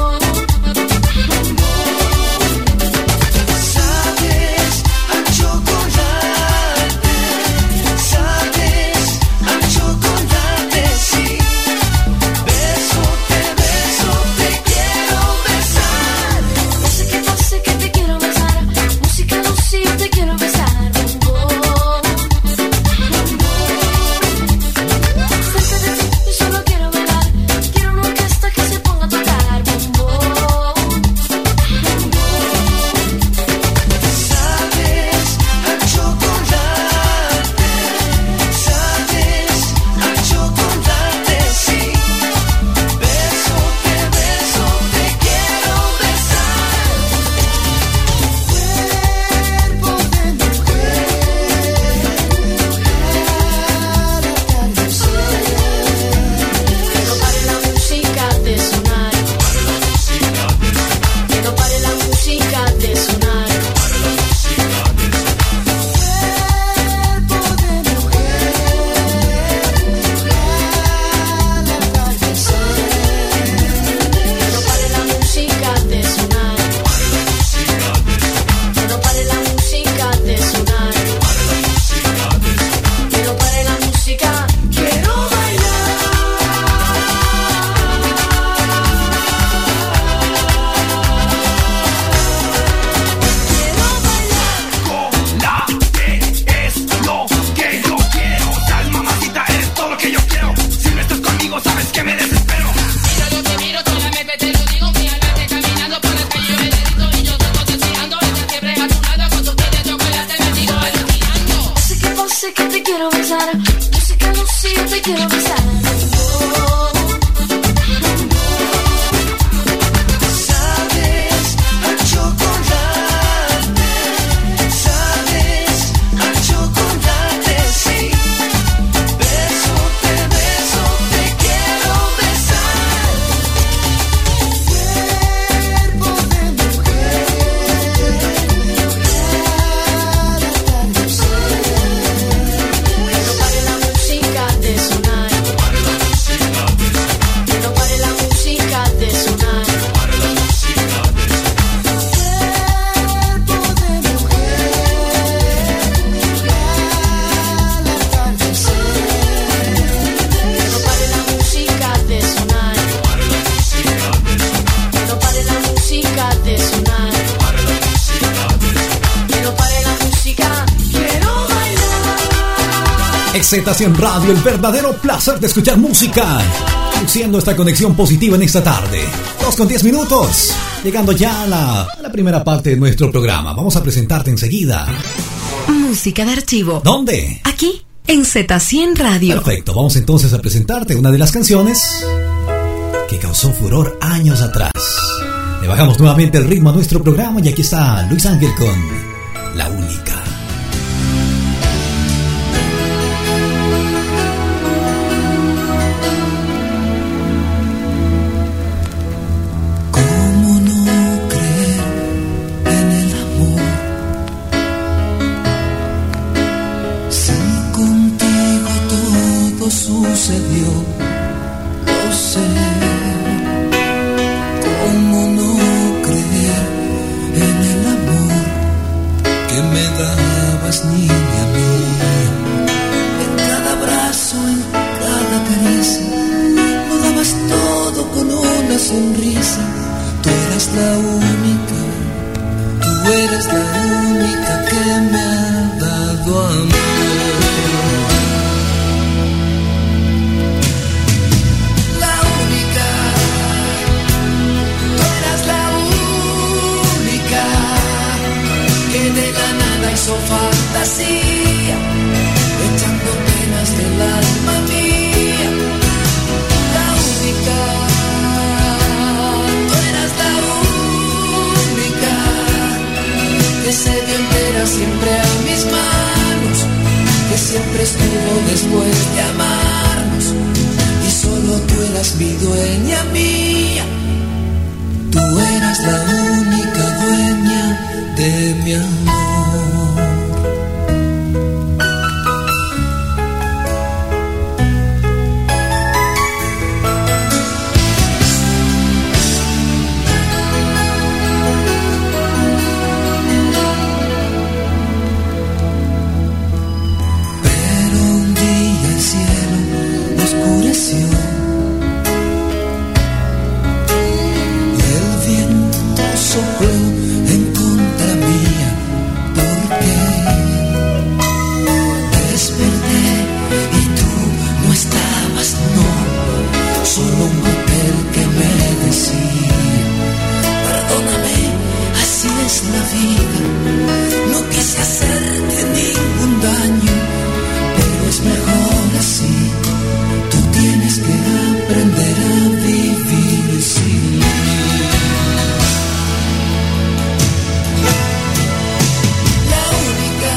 quiero besar. Sabes a chocolate, sabes a chocolate, sí. Beso, te beso, te quiero besar. Cuerpo de mujer, No pare la música de sonar. Que no pare la música de sonar. cuerpo de mujer, al atardecer. Que no pare la música de sonar. Que no pare la música de sonar. Que no pare la música. Quiero bailar. Excitación Radio, el verdadero placer de escuchar música. Siendo esta conexión positiva en esta tarde. Dos con diez minutos. Llegando ya a la, a la primera parte de nuestro programa. Vamos a presentarte enseguida. Música de archivo. ¿Dónde? Aquí, en Z cien Radio. Perfecto, vamos entonces a presentarte una de las canciones que causó furor años atrás. Le bajamos nuevamente el ritmo a nuestro programa y aquí está Luis Ángel con La Única. ¿Cómo no creer en el amor? Si contigo todo sucedió, lo sé. ¿Cómo no creer en el amor que me dabas, niña mía? En cada abrazo, en cada caricia, lo dabas todo con una sonrisa. Tú eras la única, tú eres la única que me ha dado amor. La única, tú eras la única que de la nada hizo fantasía, echando penas del alma mía. La única, tú eras la única que se dio entera siempre a mis manos, que siempre estuvo después de amarnos, y solo tú eras mi dueña mía. Tú eras la única dueña de mi amor. Pero un día el cielo oscureció y el viento sopló en contra mía, porque desperté y tú no estabas, no, solo un papel que me decía: perdóname, así es la vida, no quise hacerte ningún daño, pero es mejor así, tú tienes que aprender a vivir sin mí. La única,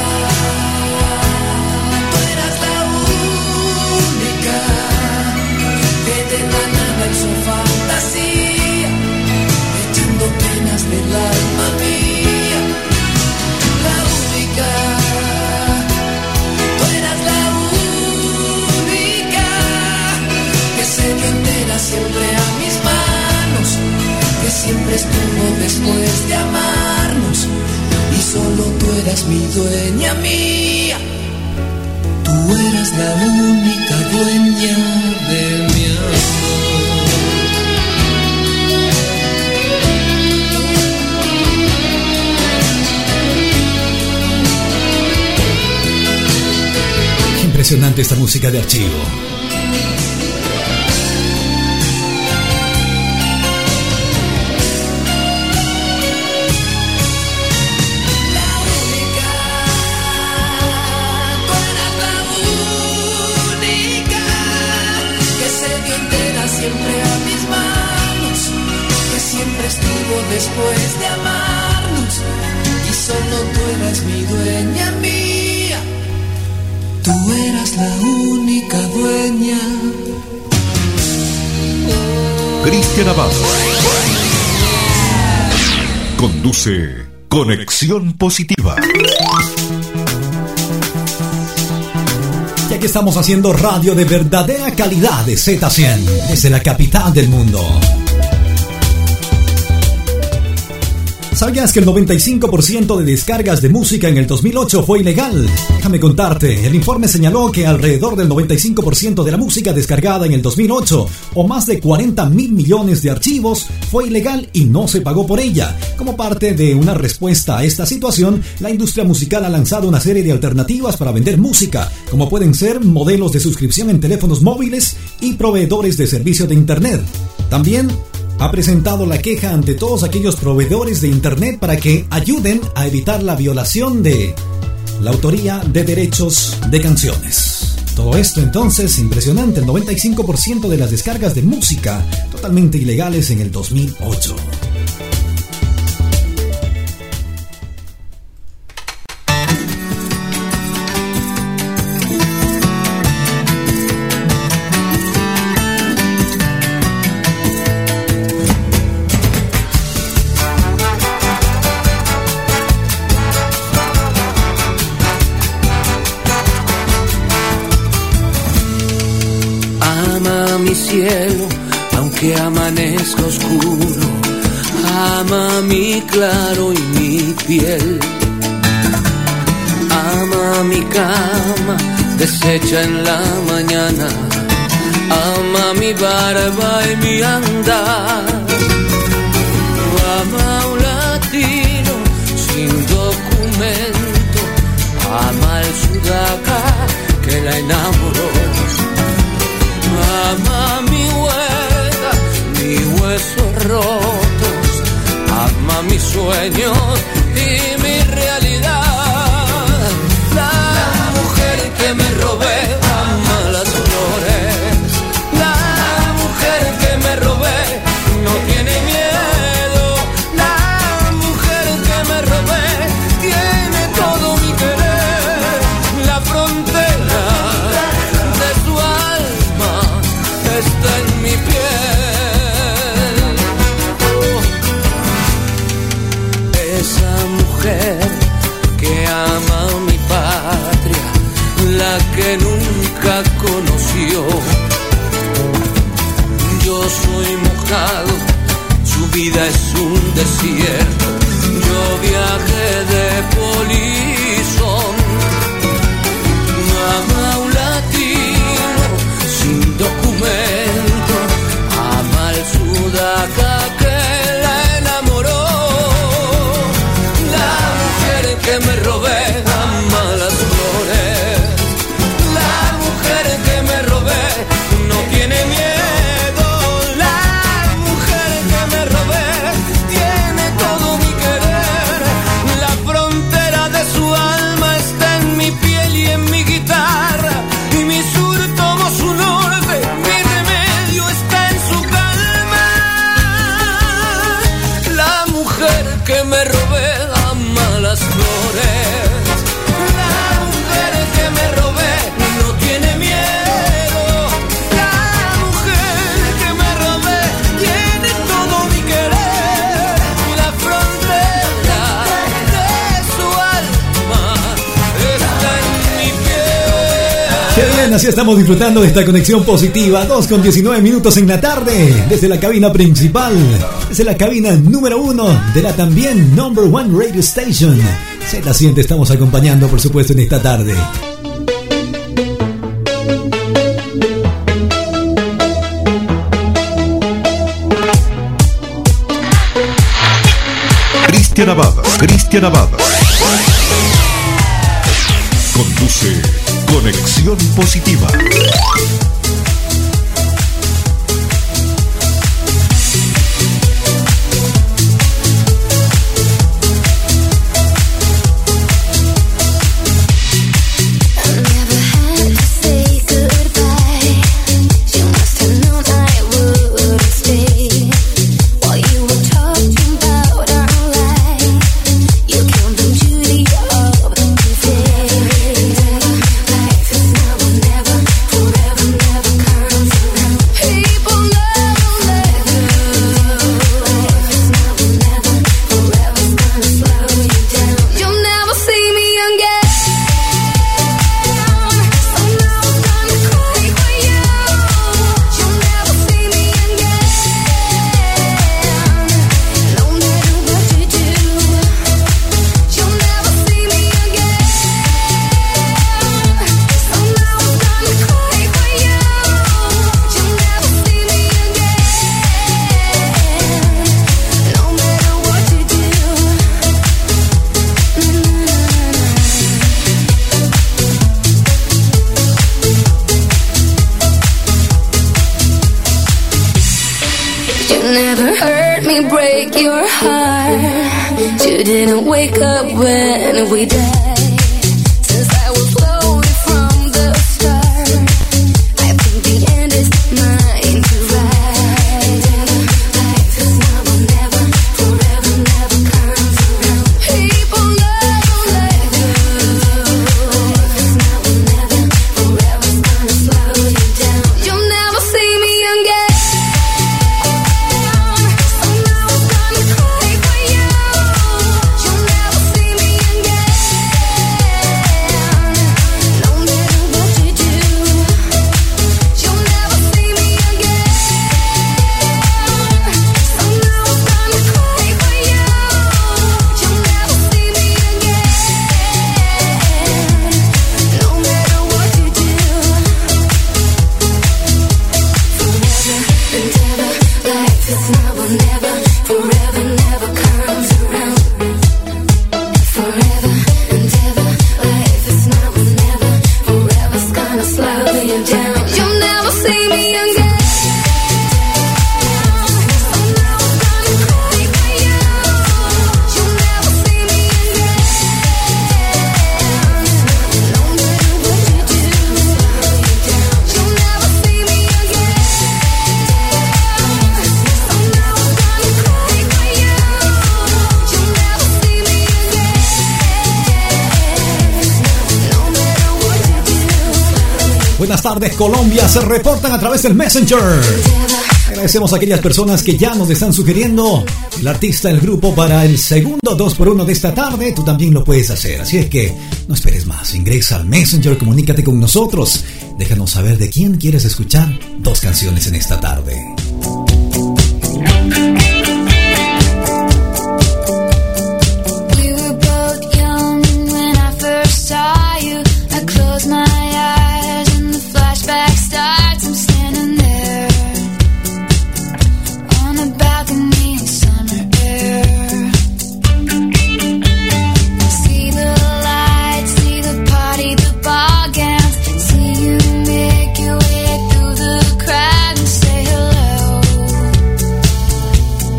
tú eras la única que de la nada hizo fantasía, echando penas del alma mía. La única, tú eras la única que se dio entera siempre a mis manos, que siempre estuvo después de amarnos, y solo tú eras mi dueña mía. Tú eras la única dueña de mi amor. Impresionante esta música de archivo. La única, tú eras la única después de amarnos y solo tú eras mi dueña mía. Tú eras la única dueña. Cristian Abad conduce Conexión Positiva. Ya que estamos haciendo radio de verdadera calidad de Z cien desde la capital del mundo. ¿Sabías que el noventa y cinco por ciento de descargas de música en el dos mil ocho fue ilegal? Déjame contarte, el informe señaló que alrededor del noventa y cinco por ciento de la música descargada en el dos mil ocho, o más de cuarenta mil millones de archivos, fue ilegal y no se pagó por ella. Como parte de una respuesta a esta situación, la industria musical ha lanzado una serie de alternativas para vender música, como pueden ser modelos de suscripción en teléfonos móviles y proveedores de servicio de internet. También ha presentado la queja ante todos aquellos proveedores de internet para que ayuden a evitar la violación de la autoría de derechos de canciones. Todo esto entonces, impresionante, el noventa y cinco por ciento de las descargas de música totalmente ilegales en el dos mil ocho. Cielo, aunque amanezca oscuro, ama mi claro y mi piel. Ama mi cama, deshecha en la mañana. Ama mi barba y mi andar. Ama un latino sin documento. Ama el sudaca que la enamoró. Ama mi huella, mis huesos rotos. Ama mis sueños y mi realidad. La mujer que me robé ama las flores. La mujer que me robé no tiene miedo. La mujer que me robé tiene todo mi querer. La frontera de su alma está en mi piel. Oh. Esa mujer que ama mi patria, la que nunca conoció. Yo soy mojado, su vida es un desierto. Yo viajé de polizón. Ama un latino sin documento. Ama al sudaca que la enamoró. La mujer que me robé ama las flores. La mujer que me robé no tiene miedo. La mujer que me robé tiene todo mi querer. La frontera de su alma está en mi piel y en mi guitarra. Y mi sur tomó su norte, mi remedio está en su calma. La mujer que me robé ama las flores. La mujer que me robé no tiene miedo. La mujer que me robé tiene todo mi querer. Y la frontera de su alma está en mi piel. Qué bien, así estamos disfrutando de esta conexión positiva. dos con diecinueve minutos en la tarde, desde la cabina principal, desde la cabina número uno de la también number one radio station. Z cien te estamos acompañando, por supuesto, en esta tarde. Cristian Abad, Cristian Abad conduce Conexión Positiva. While you were talking about You never heard me break your heart. You didn't wake up when we died. Since I was loaded from the start, I think the end is mine to ride. Life is now or never, forever never comes around. People love like you. Life is now or never, forever's gonna slow you down. You'll never see me again. Buenas tardes, Colombia. Se reportan a través del Messenger. Agradecemos a aquellas personas que ya nos están sugiriendo el artista, el grupo para el segundo dos por uno de esta tarde. Tú también lo puedes hacer. Así es que no esperes más. Ingresa al Messenger, comunícate con nosotros. Déjanos saber de quién quieres escuchar dos canciones en esta tarde. We were both young when I first saw you. I closed my eyes and the flashback starts. I'm standing there on a balcony in summer air. See the lights, see the party, the ball gowns. See you make your way through the crowd and say hello.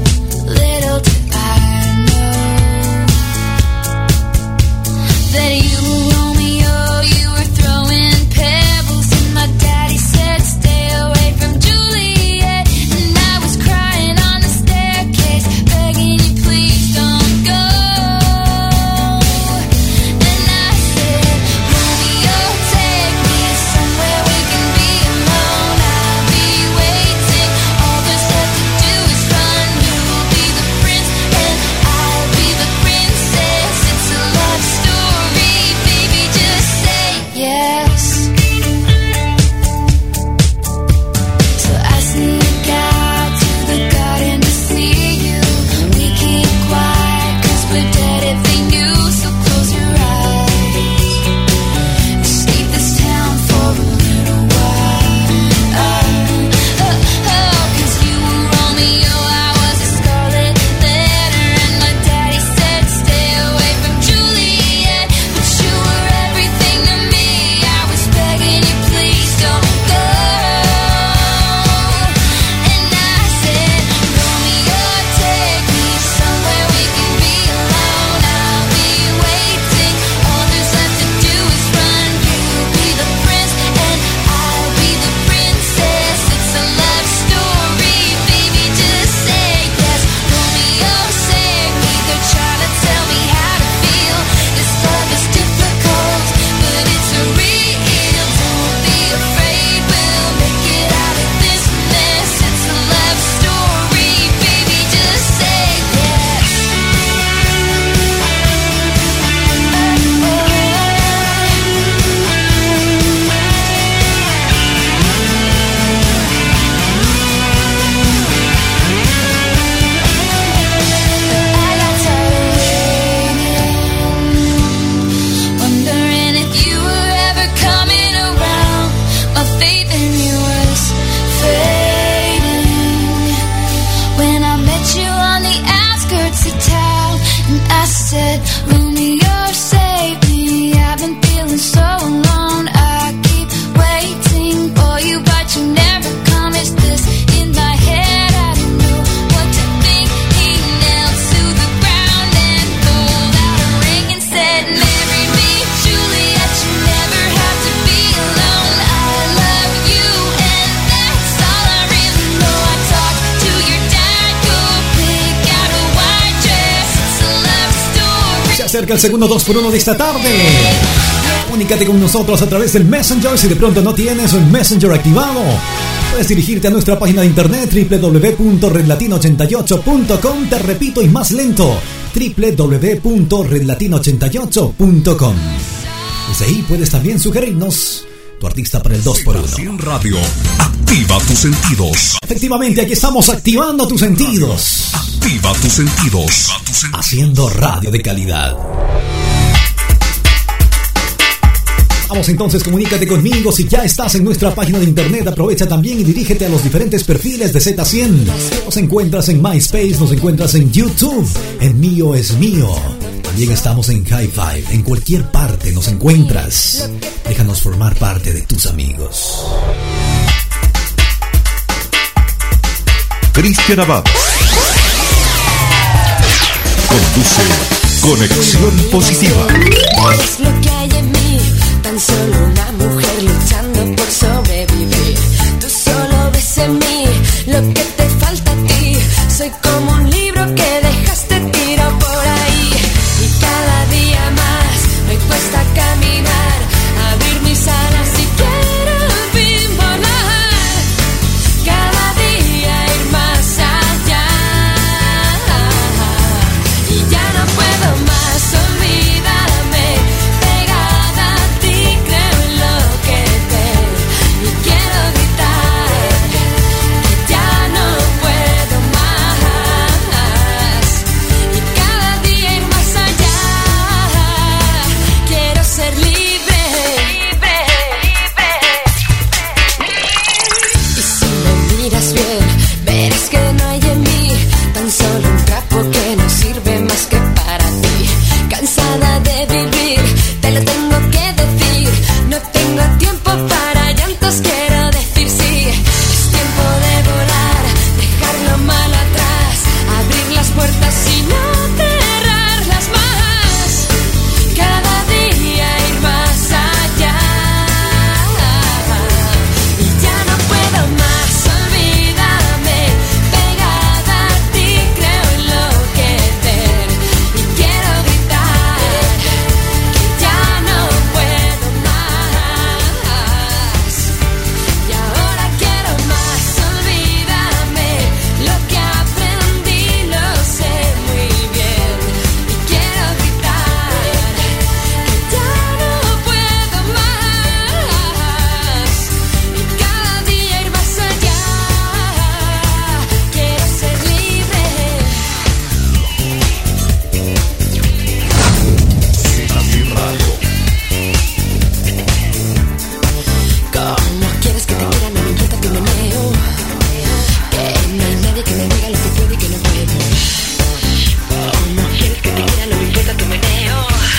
acerca el segundo dos por uno de esta tarde. Comunícate con nosotros a través del Messenger. Si de pronto no tienes un Messenger activado, puedes dirigirte a nuestra página de internet doble u doble u doble u punto red latino ochenta y ocho punto com. Te repito y más lento, doble u doble u doble u punto red latino ochenta y ocho punto com. Desde ahí puedes también sugerirnos tu artista para el dos por uno. Cien Radio, activa tus sentidos. Efectivamente, aquí estamos activando tus sentidos. Activa tus sentidos. Haciendo radio de calidad. Vamos entonces, comunícate conmigo. Si ya estás en nuestra página de internet, aprovecha también y dirígete a los diferentes perfiles de Z cien. Nos encuentras en MySpace, nos encuentras en YouTube, en Mío es Mío. También estamos en Hi-Fi, en cualquier parte nos encuentras. Déjanos formar parte de tus amigos. Cristian Abad conduce Conexión Positiva. Es lo que hay en mí, tan solo una mujer luchando por sobrevivir. Tú solo ves en mí lo que te falta a ti. Soy como un libro que dejaste tirado por ahí. Y cada día más me cuesta caminar, abrir mis alas y quiero al fin volar. Cada día ir más allá. Y ya no puedo más olvidarme, pegada a ti creo en lo que te. Y quiero gritar que ya no puedo más. Y cada día ir más allá. Quiero ser libre, libre, libre. Y si me miras bien, verás que no hay en mí tan solo un trapo que no sirve más que para ti. Cansada de vivir, te lo tengo que decir. No tengo tiempo para llantos, quiero decir sí. Es tiempo de volar, dejar lo malo atrás, abrir las puertas y no cerrarlas más. Cada día ir más allá. Y ya no puedo más olvidarme, pegada a ti creo en lo que te. Y quiero gritar que ya no puedo más. Y ahora quiero más olvidarme, lo que aprendí lo sé muy bien. Y quiero gritar que ya no puedo más. Y cada día ir más allá. Quiero ser libre. ¿Cómo quieres que te quiera? No me importa tu meneo. Que no hay nadie que me diga lo que puedo y que no puedo. ¿Cómo quieres que te quiera? No me importa tu meneo.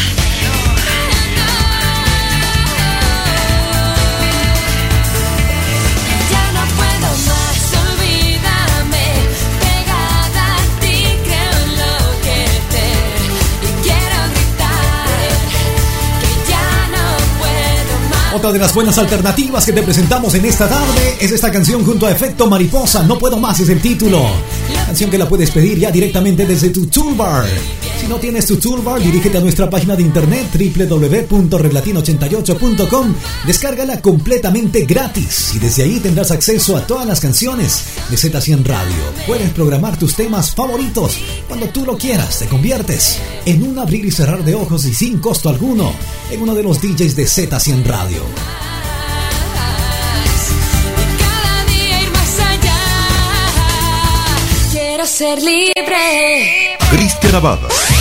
Ya no puedo más olvidarme, pegada a ti creo en lo que te. Y quiero gritar que ya no puedo más. Otra de las buenas alternativas que te presentamos en esta tarde es esta canción junto a Efecto Mariposa. No puedo más es el título. Canción que la puedes pedir ya directamente desde tu toolbar. Si no tienes tu toolbar, dirígete a nuestra página de internet doble u doble u doble u punto red latino ochenta y ocho punto com. Descárgala completamente gratis y desde ahí tendrás acceso a todas las canciones de Z cien Radio. Puedes programar tus temas favoritos cuando tú lo quieras. Te conviertes en un abrir y cerrar de ojos y sin costo alguno en uno de los D Js de Z cien Radio. Cada día ir más allá. Quiero ser libre. Cristian Abad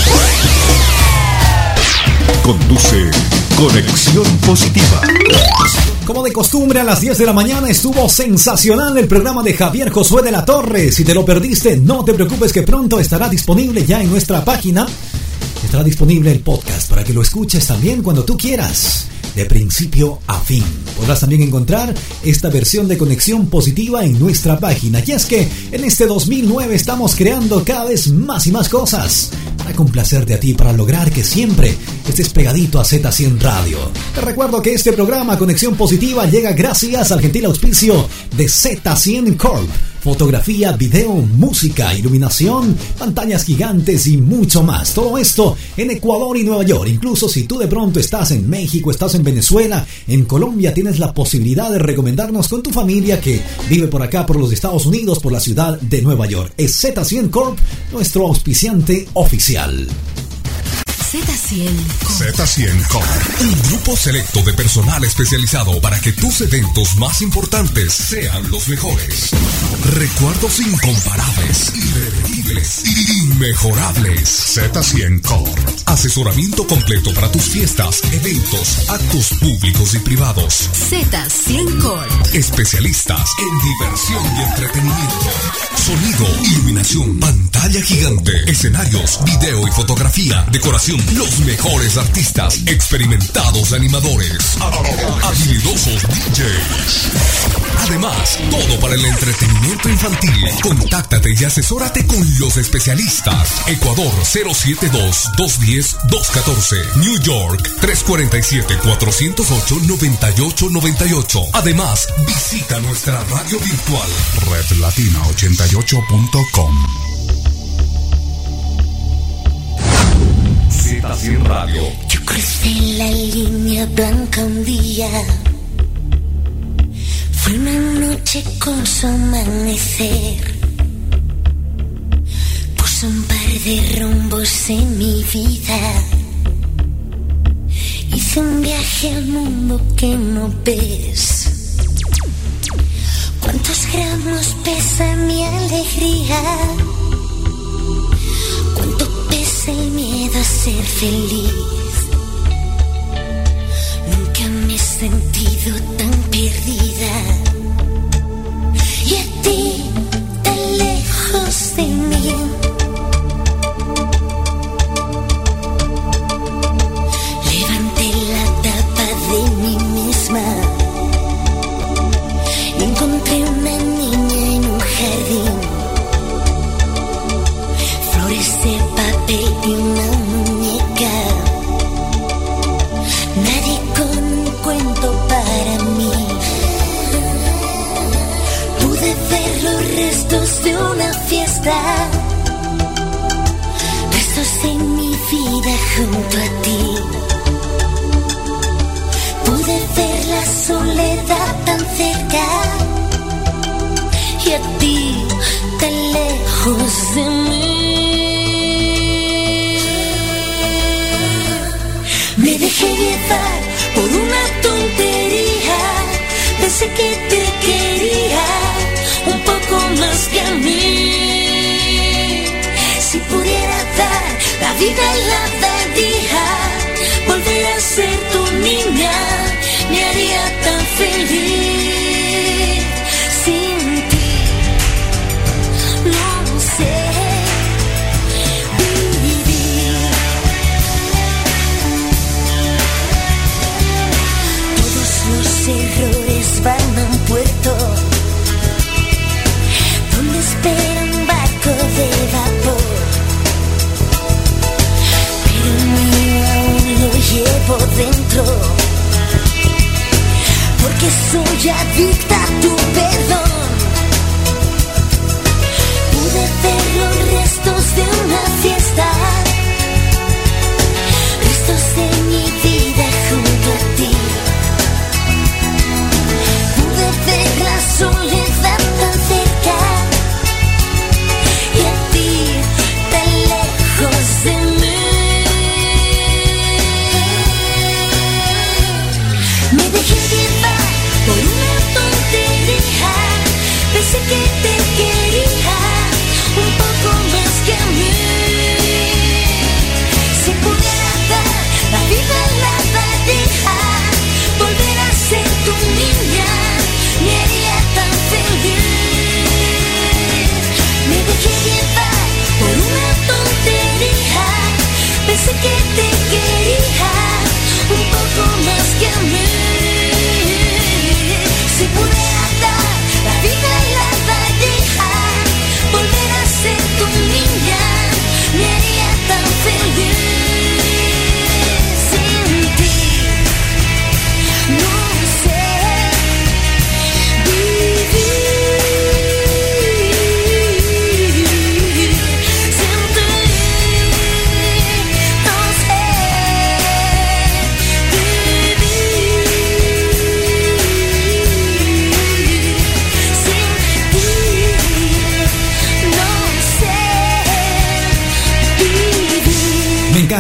conduce Conexión Positiva. Como de costumbre, a las diez de la mañana estuvo sensacional el programa de Javier Josué de la Torre. Si te lo perdiste, no te preocupes que pronto estará disponible ya en nuestra página. Estará disponible el podcast para que lo escuches también cuando tú quieras, de principio a fin. Podrás también encontrar esta versión de Conexión Positiva en nuestra página. Y es que en este dos mil nueve estamos creando cada vez más y más cosas para complacerte a ti, para lograr que siempre estés pegadito a Z cien Radio. Te recuerdo que este programa Conexión Positiva llega gracias al gentil auspicio de Z cien Corp, fotografía, video, música, iluminación, pantallas gigantes y mucho más. Todo esto en Ecuador y Nueva York. Incluso si tú de pronto estás en México, estás en Venezuela, en Colombia, tienes la posibilidad de recomendarnos con tu familia que vive por acá, por los Estados Unidos, por la ciudad de Nueva York. Es Z cien Corp, nuestro auspiciante oficial. Z cien Z cien Corp, un grupo selecto de personal especializado para que tus eventos más importantes sean los mejores. Recuerdos incomparables, irrepetibles, inmejorables. Z cien Corp, asesoramiento completo para tus fiestas, eventos, actos públicos y privados. Z cien Corp, especialistas en diversión y entretenimiento. Sonido, iluminación, pantalla gigante, escenarios, video y fotografía, decoración. Los mejores artistas, experimentados animadores, habilidosos D Js. Además, todo para el entretenimiento infantil. Contáctate y asesórate con los especialistas. Ecuador cero siete dos, dos uno cero, dos uno cuatro. New York tres cuatro siete, cuatro cero ocho, nueve ocho nueve ocho. Además, visita nuestra radio virtual red latina ochenta y ocho punto com. Z cien Radio. Yo crucé la línea blanca un día. Fue una noche con su amanecer. Puso un par de rumbos en mi vida. Hice un viaje al mundo que no ves. ¿Cuántos gramos pesa mi alegría? ¿Cuánto pesa el miedo a ser feliz? Nunca me he sentido tan perdida. Y a ti, tan lejos de mí. Levanté la tapa de mí misma y encontré una niña en un jardín. Flores de papel y una muñeca. Nadie con un cuento para mí. Pude ver los restos de una fiesta, restos de mi vida junto a ti. Pude ver la soledad tan cerca y a ti tan lejos de mí. Me dejé llevar por una tontería. Pensé que te quería un poco más que a mí. Si pudiera dar la vida a la daría, volver a ser tu niña me haría tan feliz. Sin ti no sé vivir. Todos los errores van a un puerto donde espera un barco de vapor, pero el mío aún lo llevo dentro, porque soy adicta a tu perdón. Pude ver los restos de una fiesta, restos de mi vida junto a ti. Pude ver la soledad tan cerca y a ti tan lejos de mí. Me dejé llevar por una tontería.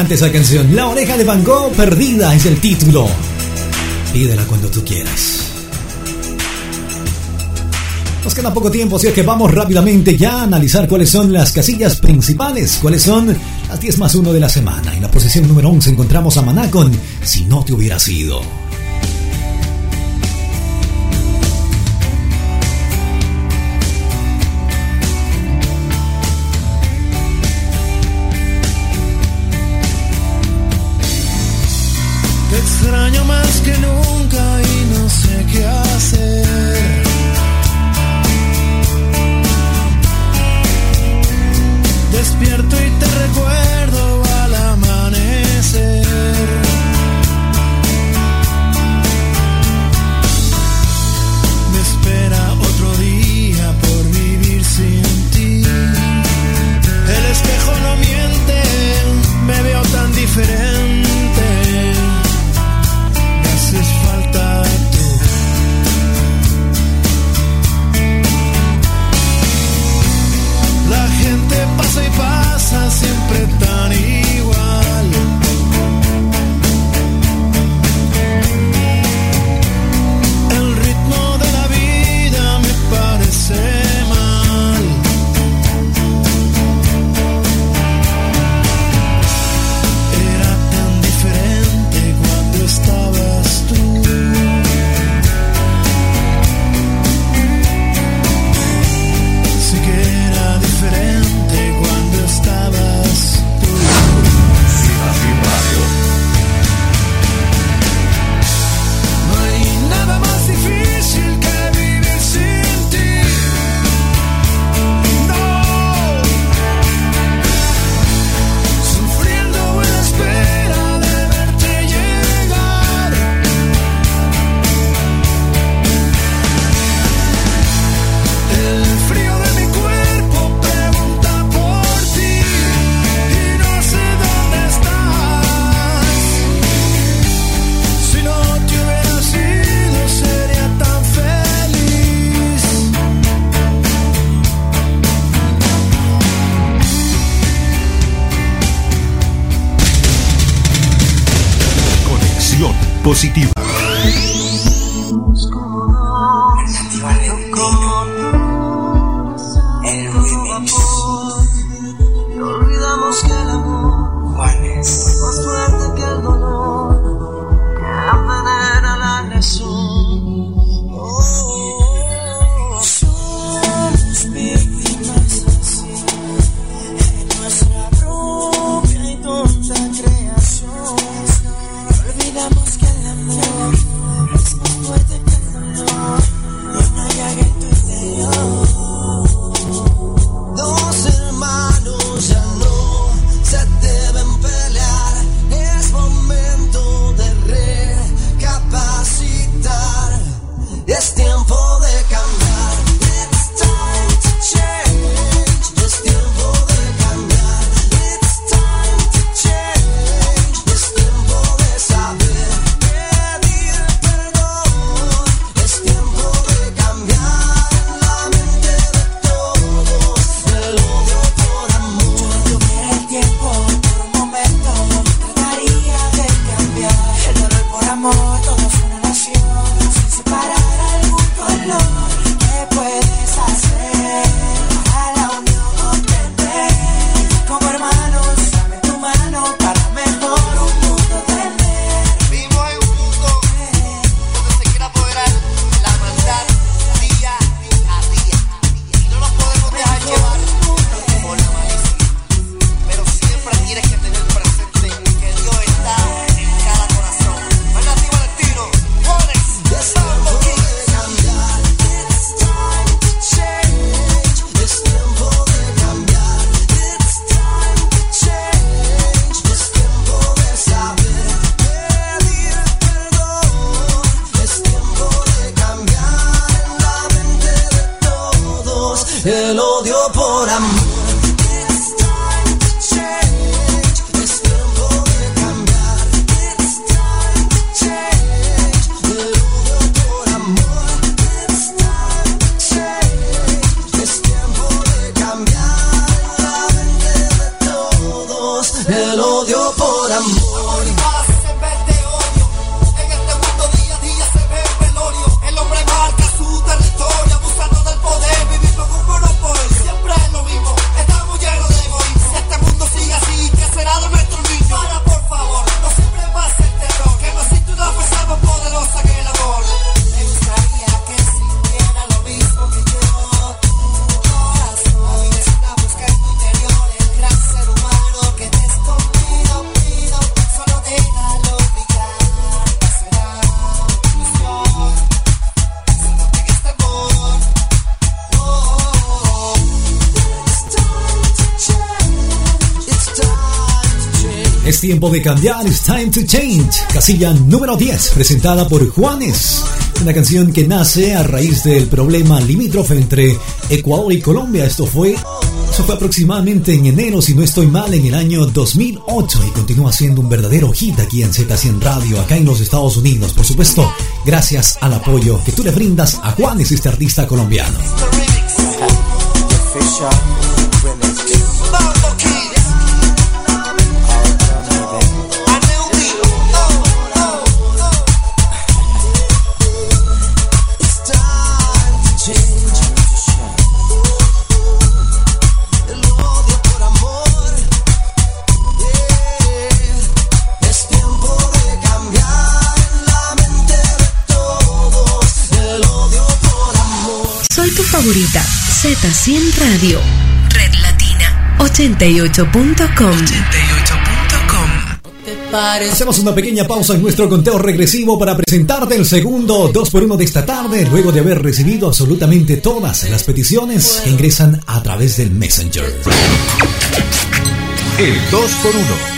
encanta esa canción. La oreja de Van Gogh, Perdida es el título. Pídela cuando tú quieras. Nos queda poco tiempo, así es que vamos rápidamente ya a analizar cuáles son las casillas principales, cuáles son las diez más uno de la semana. En la posición número once encontramos a Maná con Si no te hubiera sido. Te extraño más que nunca y no sé qué hacer. Despierto y te recuerdo al amanecer. Me espera otro día por vivir sin ti. El espejo no miente, me veo tan diferente. Me haces falta tú. La gente pasa y pasa siempre tan igual. El ritmo de la vida me parece mal. Era tan diferente cuando estabas tú. Sí que era diferente cuando estabas tú. No hay nada más difícil que vivir sin ti. No. Sufriendo en la espera de verte llegar. El frío de mi cuerpo pregunta por ti y no sé dónde estás. Si no te hubiera sido sería tan feliz. Conexión positiva. Y olvidamos que el amor es más fuerte que el dolor, que envenena la razón. Oh, somos víctimas así en nuestra propia y tonta creación. Olvidamos que el amor es más fuerte que el dolor, y una llaga en tu interior. Dos hermanos ya no se deben pelear. Es momento de recapacitar. Es tiempo de cambiar. It's time to change. Es tiempo de cambiar. It's time to change. Es tiempo de saber pedir perdón. Es tiempo de cambiar la mente de todos. El odio por amor. Yo tuviera el tiempo por un momento, trataría de cambiar. El dolor por amor, todos una nación, sin separar algún color. ¿Qué puedes hacer para la unión obtener? Como hermanos, dame tu mano para mejor un mundo tener. Vivimos en un mundo donde se quiere apoderar la maldad día a día. Y no nos podemos dejar llevar por la malicia. Pero siempre tienes que tener presente que Dios está en cada corazón. Alternativo al destino, Juanes, Sambo Kings. It's time to change. Es tiempo de cambiar. It's time to change. Es tiempo de saber pedir perdón. Es tiempo de cambiar la mente de todos. El odio por amor. It's time to change. Es tiempo de cambiar. It's time to change. El odio por amor. It's time to change. Es tiempo de cambiar la mente de todos. El odio por tiempo de cambiar, it's time to change. Casilla número diez, presentada por Juanes. Una canción que nace a raíz del problema limítrofe entre Ecuador y Colombia. Esto fue, eso fue aproximadamente en enero, si no estoy mal, en el año dos mil ocho. Y continúa siendo un verdadero hit aquí en Z cien Radio, acá en los Estados Unidos. Por supuesto, gracias al apoyo que tú le brindas a Juanes, este artista colombiano. Favorita, Z cien Radio, Red Latina, ochenta y ocho punto com. Hacemos una pequeña pausa en nuestro conteo regresivo para presentarte el segundo dos por uno de esta tarde, luego de haber recibido absolutamente todas las peticiones que ingresan a través del Messenger. El dos por uno.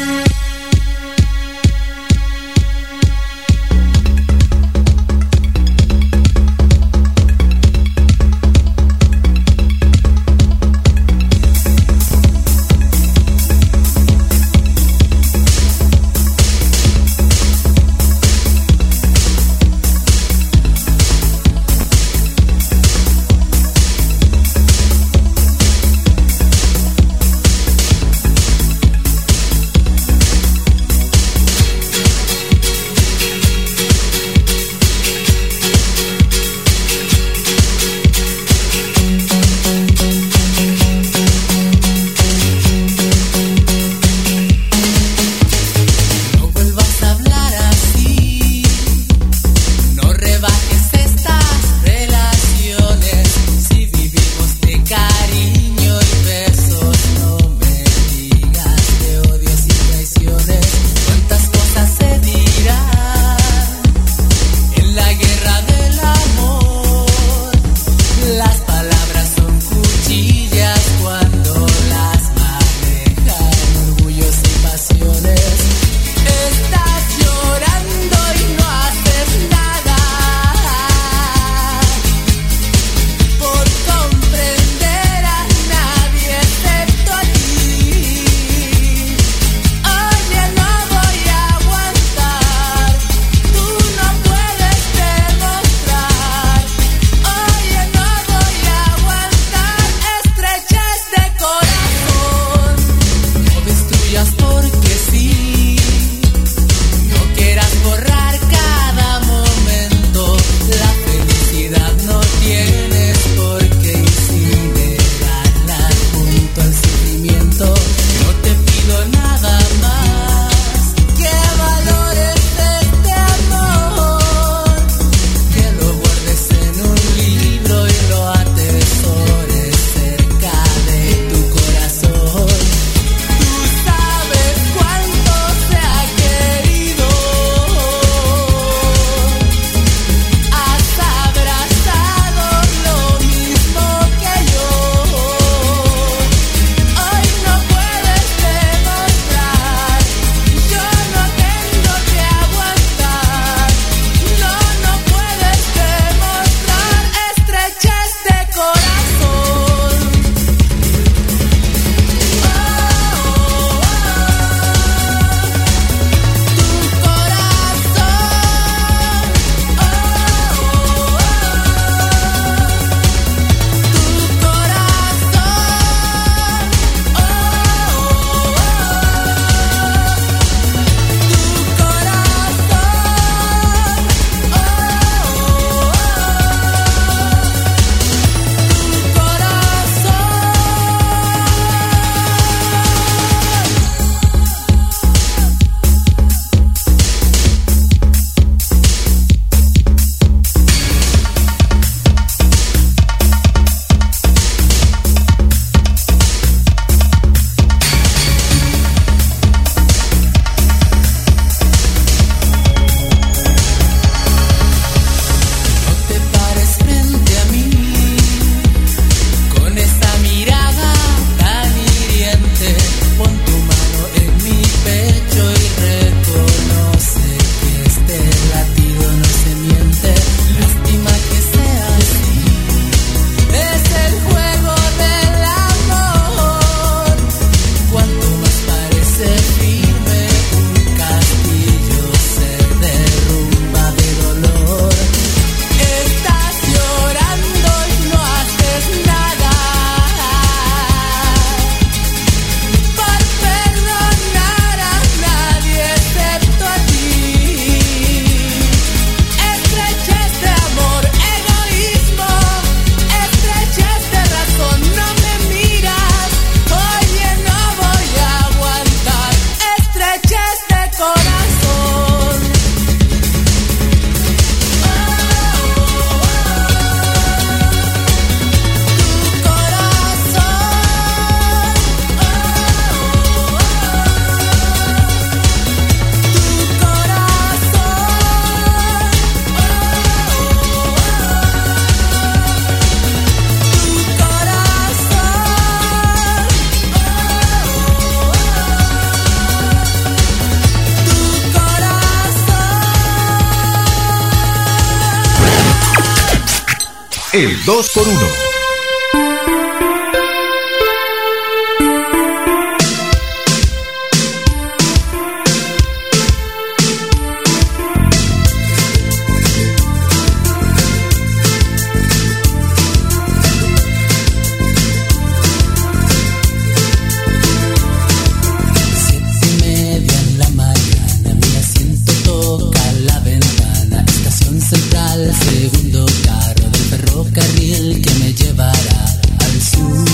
El dos por uno. Segundo carro del ferrocarril que me llevará al sur.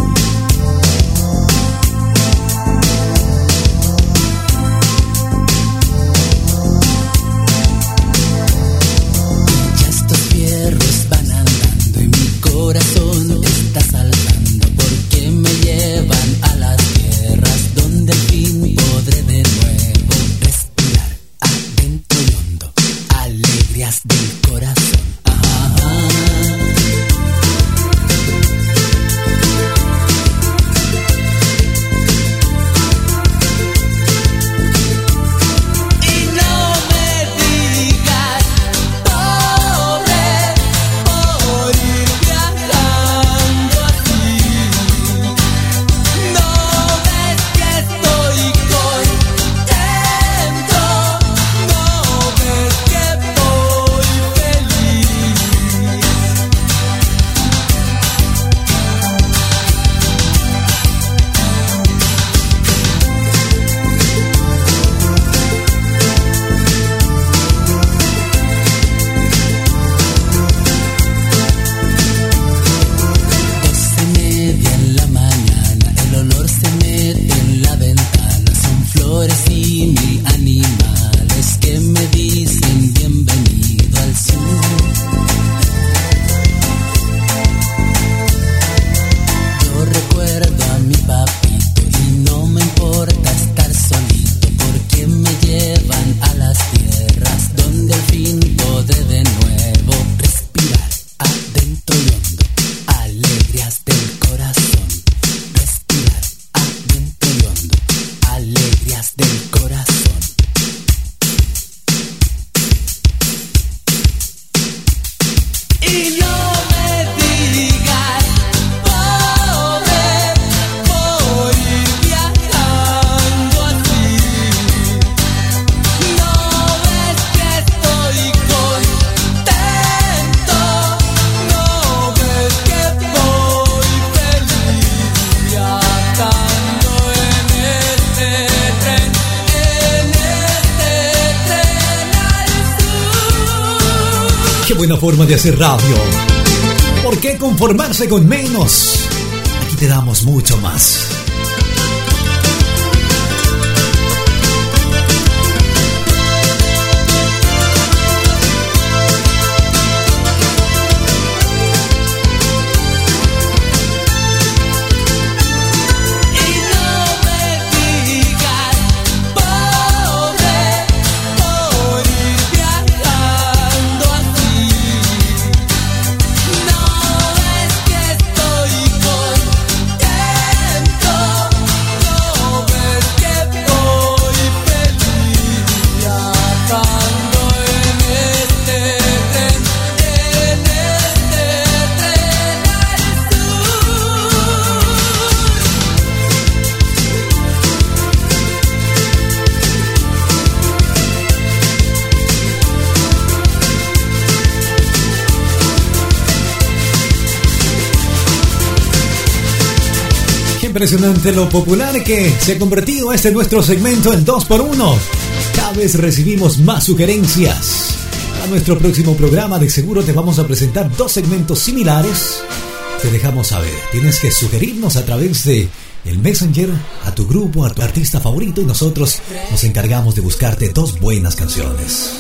Ya estos fierros van andando y mi corazón está saltando porque me llevan a las tierras donde al fin podré de nuevo respirar adentro y hondo alegrías del corazón. Buena forma de hacer radio. ¿Por qué conformarse con menos? Aquí te damos mucho más. Impresionante lo popular que se ha convertido este nuestro segmento el dos por uno. Cada vez recibimos más sugerencias. A nuestro próximo programa de seguro te vamos a presentar dos segmentos similares. Te dejamos saber. Tienes que sugerirnos a través de el Messenger a tu grupo, a tu artista favorito y nosotros nos encargamos de buscarte dos buenas canciones.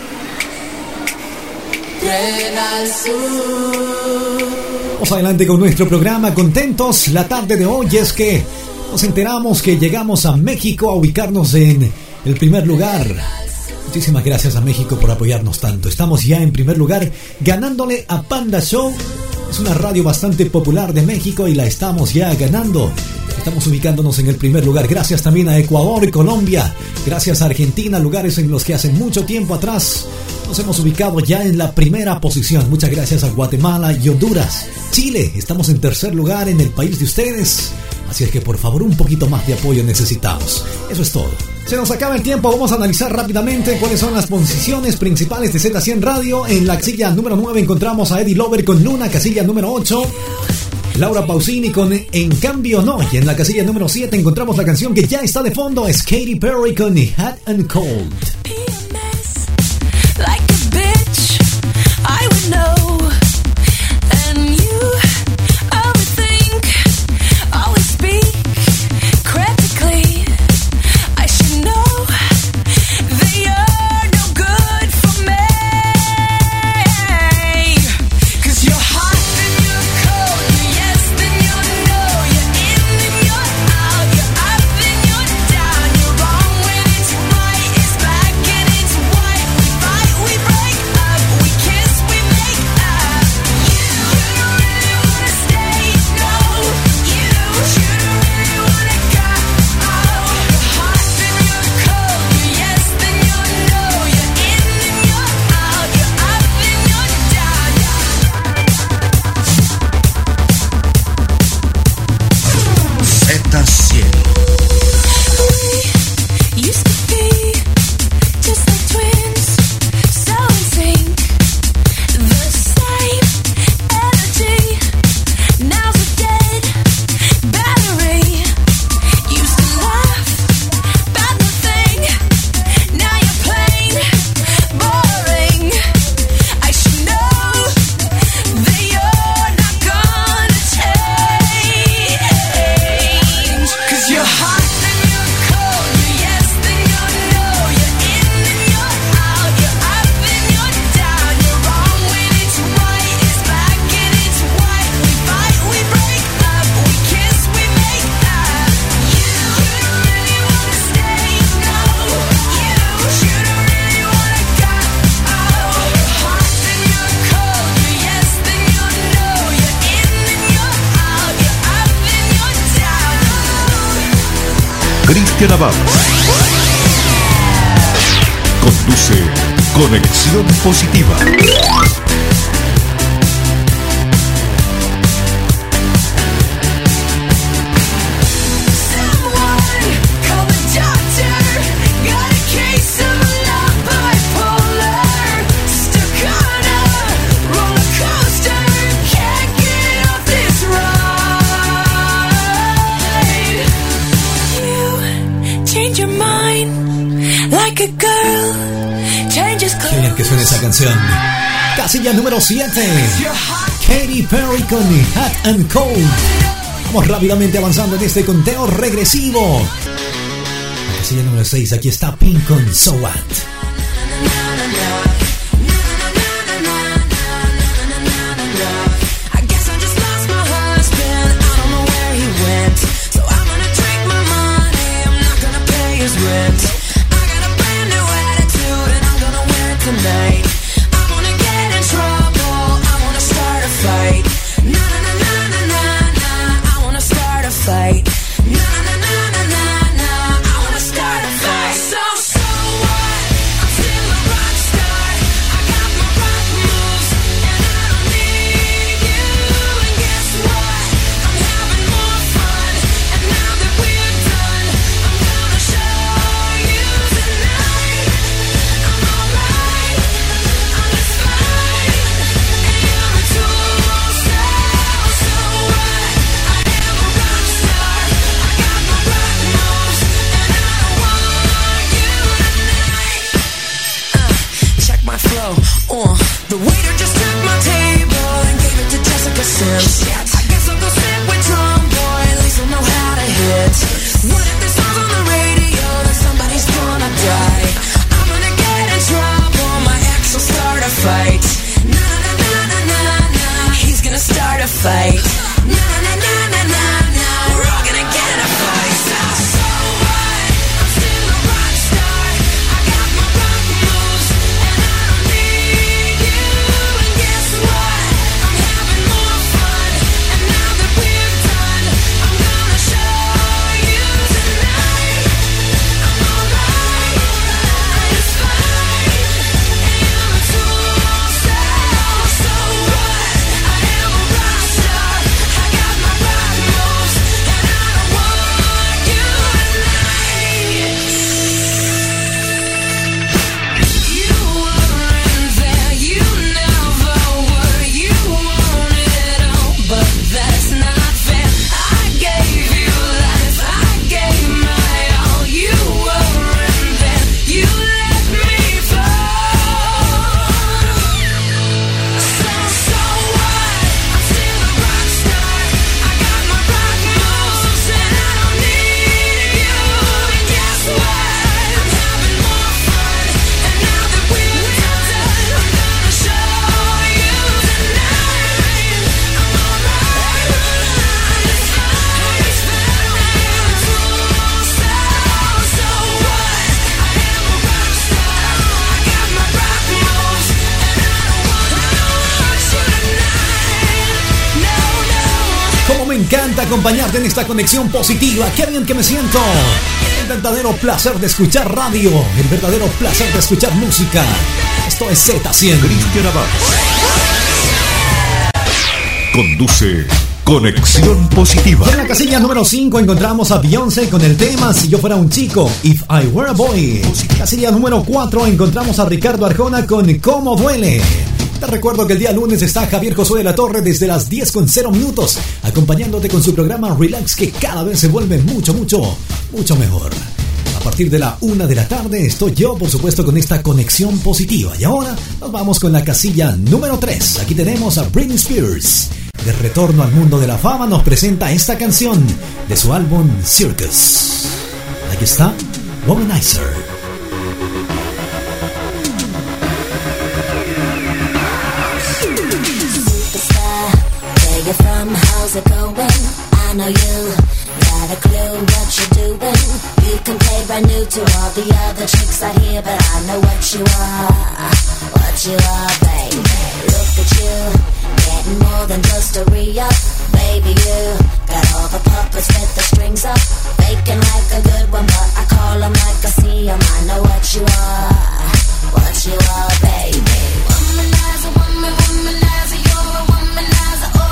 Vamos adelante con nuestro programa, contentos la tarde de hoy. Es que nos enteramos que llegamos a México a ubicarnos en el primer lugar. Muchísimas gracias a México por apoyarnos tanto. Estamos ya en primer lugar, ganándole a Panda Show. Es una radio bastante popular de México y la estamos ya ganando. Estamos ubicándonos en el primer lugar. Gracias también a Ecuador y Colombia. Gracias a Argentina, lugares en los que hace mucho tiempo atrás Nos hemos ubicado ya en la primera posición. Muchas gracias a Guatemala y Honduras. Chile, estamos en tercer lugar en el país de ustedes. Así es que por favor un poquito más de apoyo necesitamos. Eso es todo. Se nos acaba el tiempo, vamos a analizar rápidamente cuáles son las posiciones principales de Z cien Radio. En la casilla número nueve encontramos a Eddie Lover con Luna, casilla número ocho. Laura Pausini con En Cambio No. Y en la casilla número siete encontramos la canción que ya está de fondo, es Katy Perry con Hot and Cold. Like a bitch, I would know. And you always think, always speak critically. I should know that you're no good for me. 'Cause you're hot and you're cold, you're yes then you're no, you're in and you're out, you're up and you're down, you're wrong when it's right, it's black and it's white. We fight, we break up, we kiss, we make up. You don't really wanna stay, no. You should really wanna go. Oh, you're hot then you're cold, you're yes then you're no, you're in and you're out, you're up and you're down. Z cien. We used to be just like twins, so in sync. The same energy, now's a dead battery. Used to laugh about nothing, now you're plain boring. I should know that you're not gonna change. 'Cause you're hot then you're cold, you're yes then you're no, you're in and you're out, you're up and you're down, you're wrong when it's right, it's black and it's white. We fight, we break up, we kiss, we make up. You don't really wanna stay, no. You should really wanna go. Oh, you're hot then you're cold, you're yes then you're no, you're in and you're out, you're up and you're down. Cristian Abad. Conduce Conexión Positiva. Someone call the doctor. Got a case of love bipolar. Stuck on a roller coaster. Can't get off this ride. You change your mind like a girl changes Qué bien que suena esa canción. Casilla número siete. Katy Perry con Hot and Cold. Vamos rápidamente avanzando en este conteo regresivo. La casilla número seis, aquí está Pink con So What. I guess I just lost my husband. I don't know where he went. So I'm gonna drink my money. I'm not gonna pay his rent. I got a brand new attitude and I'm gonna wear it tonight. I wanna get in trouble. I wanna start a fight. Na na na na na na. I wanna start a fight. Na na na na na na. I wanna start a fight. So so what? I'm still a rock star. I got my rock moves and I don't need you. And guess what? I'm having more fun. And now that we're done, I'm gonna show you tonight. I'm alright. I'm just fine. And you're a tool, so so what? I am a rock star. I got my rock moves and I don't want you tonight. Uh, check my flow. Uh, the waiter just took my table and gave it to Jessica Sims. I guess I'll go sit with Drum Boy. At least I'll know how to hit. What if this song's on the radio? Then somebody's gonna die. I'm gonna get in trouble. My ex will start a fight. Na na na na na na. He's gonna start a fight. Na na na na na na. We're all gonna get in a fight. So, so what? I'm still a rock star. I got my rock moves and I don't need you. And guess what? I'm having more fun. And encanta acompañarte en esta conexión positiva. Qué bien que me siento. El verdadero placer de escuchar radio. El verdadero placer de escuchar música. Esto es Z cien. Cristian Abad conduce Conexión Positiva. En la casilla número cinco encontramos a Beyoncé con el tema Si yo fuera un chico, If I Were a Boy. Casilla número cuatro encontramos a Ricardo Arjona con Cómo Duele. Te recuerdo que el día lunes está Javier Josué de la Torre desde las diez con cero minutos, acompañándote con su programa Relax, que cada vez se vuelve mucho, mucho, mucho mejor. A partir de la una de la tarde estoy yo, por supuesto, con esta conexión positiva. Y ahora nos vamos con la casilla número tres. Aquí tenemos a Britney Spears. De retorno al mundo de la fama nos presenta esta canción de su álbum Circus. Aquí está, Womanizer. You're from, how's it going? I know you got a clue what you're doing. You can play brand new to all the other chicks out here, but I know what you are, what you are, baby. Look at you, getting more than just a re-up. Baby, you got all the puppets with the strings up, faking like a good one, but I call them like I see them. I know what you are, what you are, baby. Womanizer, woman, womanizer, you're a womanizer, oh.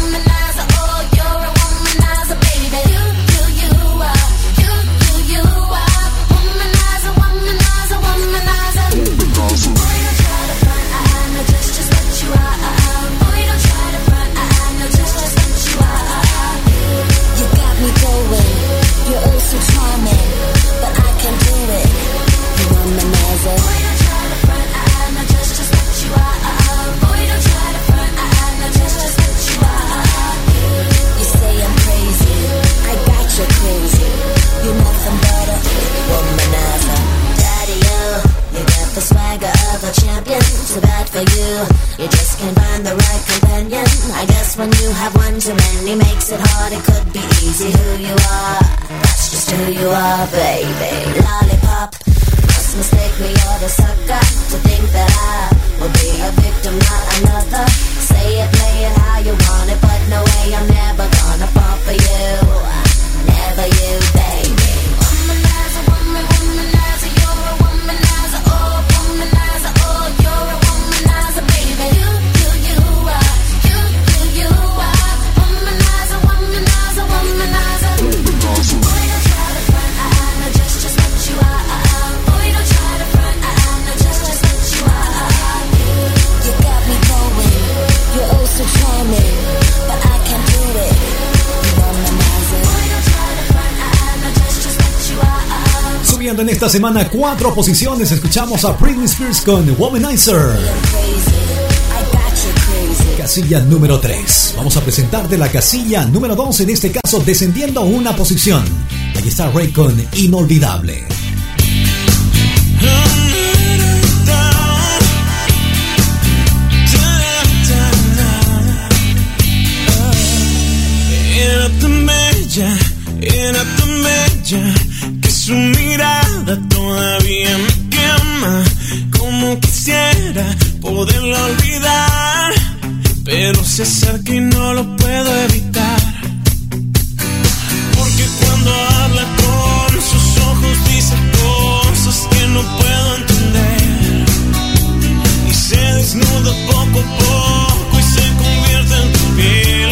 Too bad for you, you just can't find the right companion. I guess when you have one too many makes it hard, it could be easy who you are. That's just who you are, baby. Lollipop, must mistake me or the sucker to think that I will be a victim, not another. Say it, play it how you want it, but no way, I'm never gonna fall for you. Never you, baby. Womanizer, woman, womanizer, you're a womanizer, oh, womanizer, oh, you're a womanizer, baby. You, you, you are, you, you, you are, womanizer, womanizer, womanizer. Boy, don't try to front, I know just, just what you are. Boy, don't try to front, I know just, just what you are. You got me going, you're oh so charming, but I can't do it. You womanizer. Boy, don't try to front, I know just, just what you are. Subiendo en esta semana cuatro posiciones, escuchamos a Britney Spears con Womanizer. Casilla número tres. Vamos a presentarte la casilla número dos, en este caso descendiendo una posición. Aquí está Rey con Inolvidable. Era tan bella, era tan bella, que su mirada todavía me quema. Como quisiera poderla olvidar, pero se acerca y no lo puedo evitar. Porque cuando habla con sus ojos dice cosas que no puedo entender, y se desnuda poco a poco y se convierte en tu piel.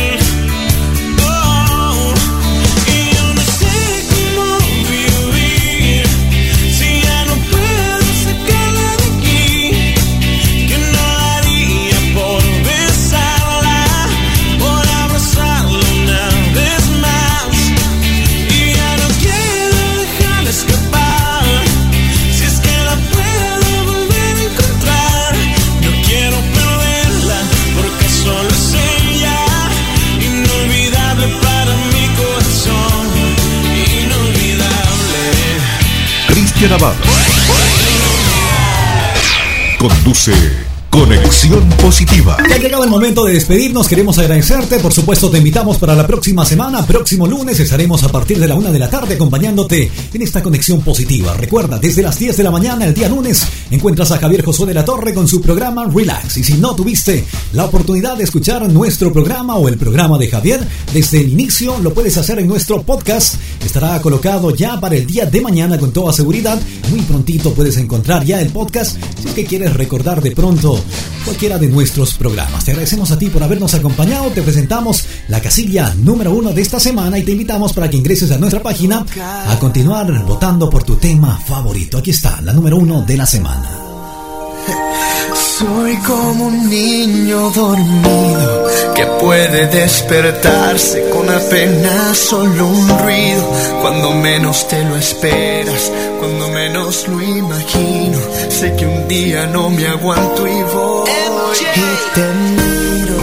Cristian Abad conduce Conexión Positiva. Ya ha llegado el momento de despedirnos, queremos agradecerte, por supuesto te invitamos para la próxima semana, próximo lunes estaremos a partir de la una de la tarde acompañándote en esta Conexión Positiva. Recuerda, desde las diez de la mañana el día lunes encuentras a Javier Josué de la Torre con su programa Relax, y si no tuviste la oportunidad de escuchar nuestro programa o el programa de Javier desde el inicio, lo puedes hacer en nuestro podcast, estará colocado ya para el día de mañana con toda seguridad, muy prontito puedes encontrar ya el podcast si es que quieres recordar de pronto cualquiera de nuestros programas. Te agradecemos a ti por habernos acompañado, te presentamos la casilla número uno de esta semana y te invitamos para que ingreses a nuestra página a continuar votando por tu tema favorito. Aquí está, la número uno de la semana. Soy como un niño dormido que puede despertarse con apenas solo un ruido. Cuando menos te lo esperas, cuando menos lo imagino, sé que un día no me aguanto y voy y te miro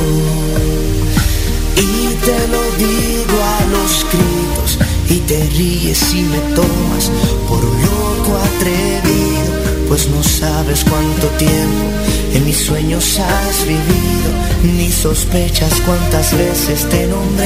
y te lo digo a los gritos y te ríes y me tomas por un loco atrevido. Pues no sabes cuánto tiempo en mis sueños has vivido, ni sospechas cuántas veces te nombré.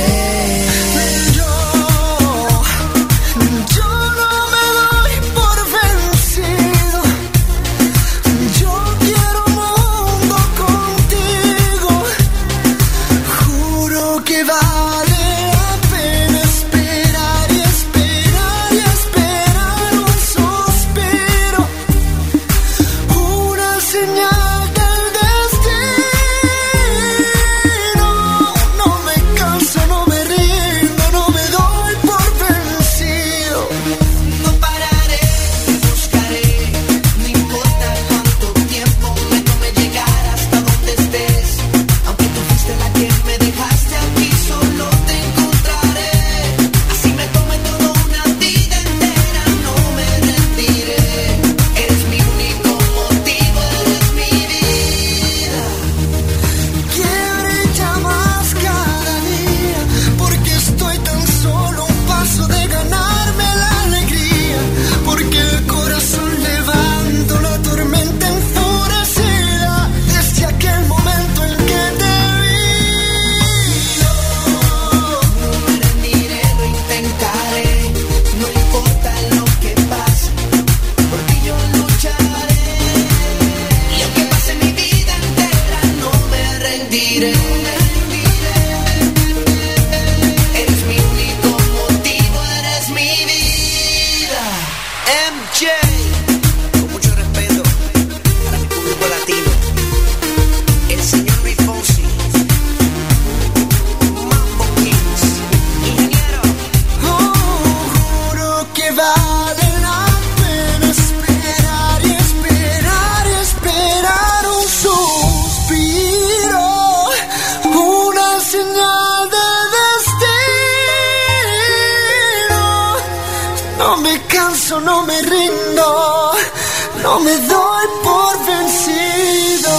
No me rindo, no me doy por vencido.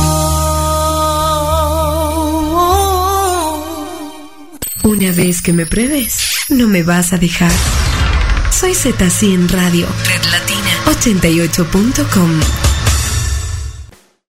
Una vez que me pruebes, no me vas a dejar. Soy Z cien Radio, Red Latina ochenta y ocho punto com.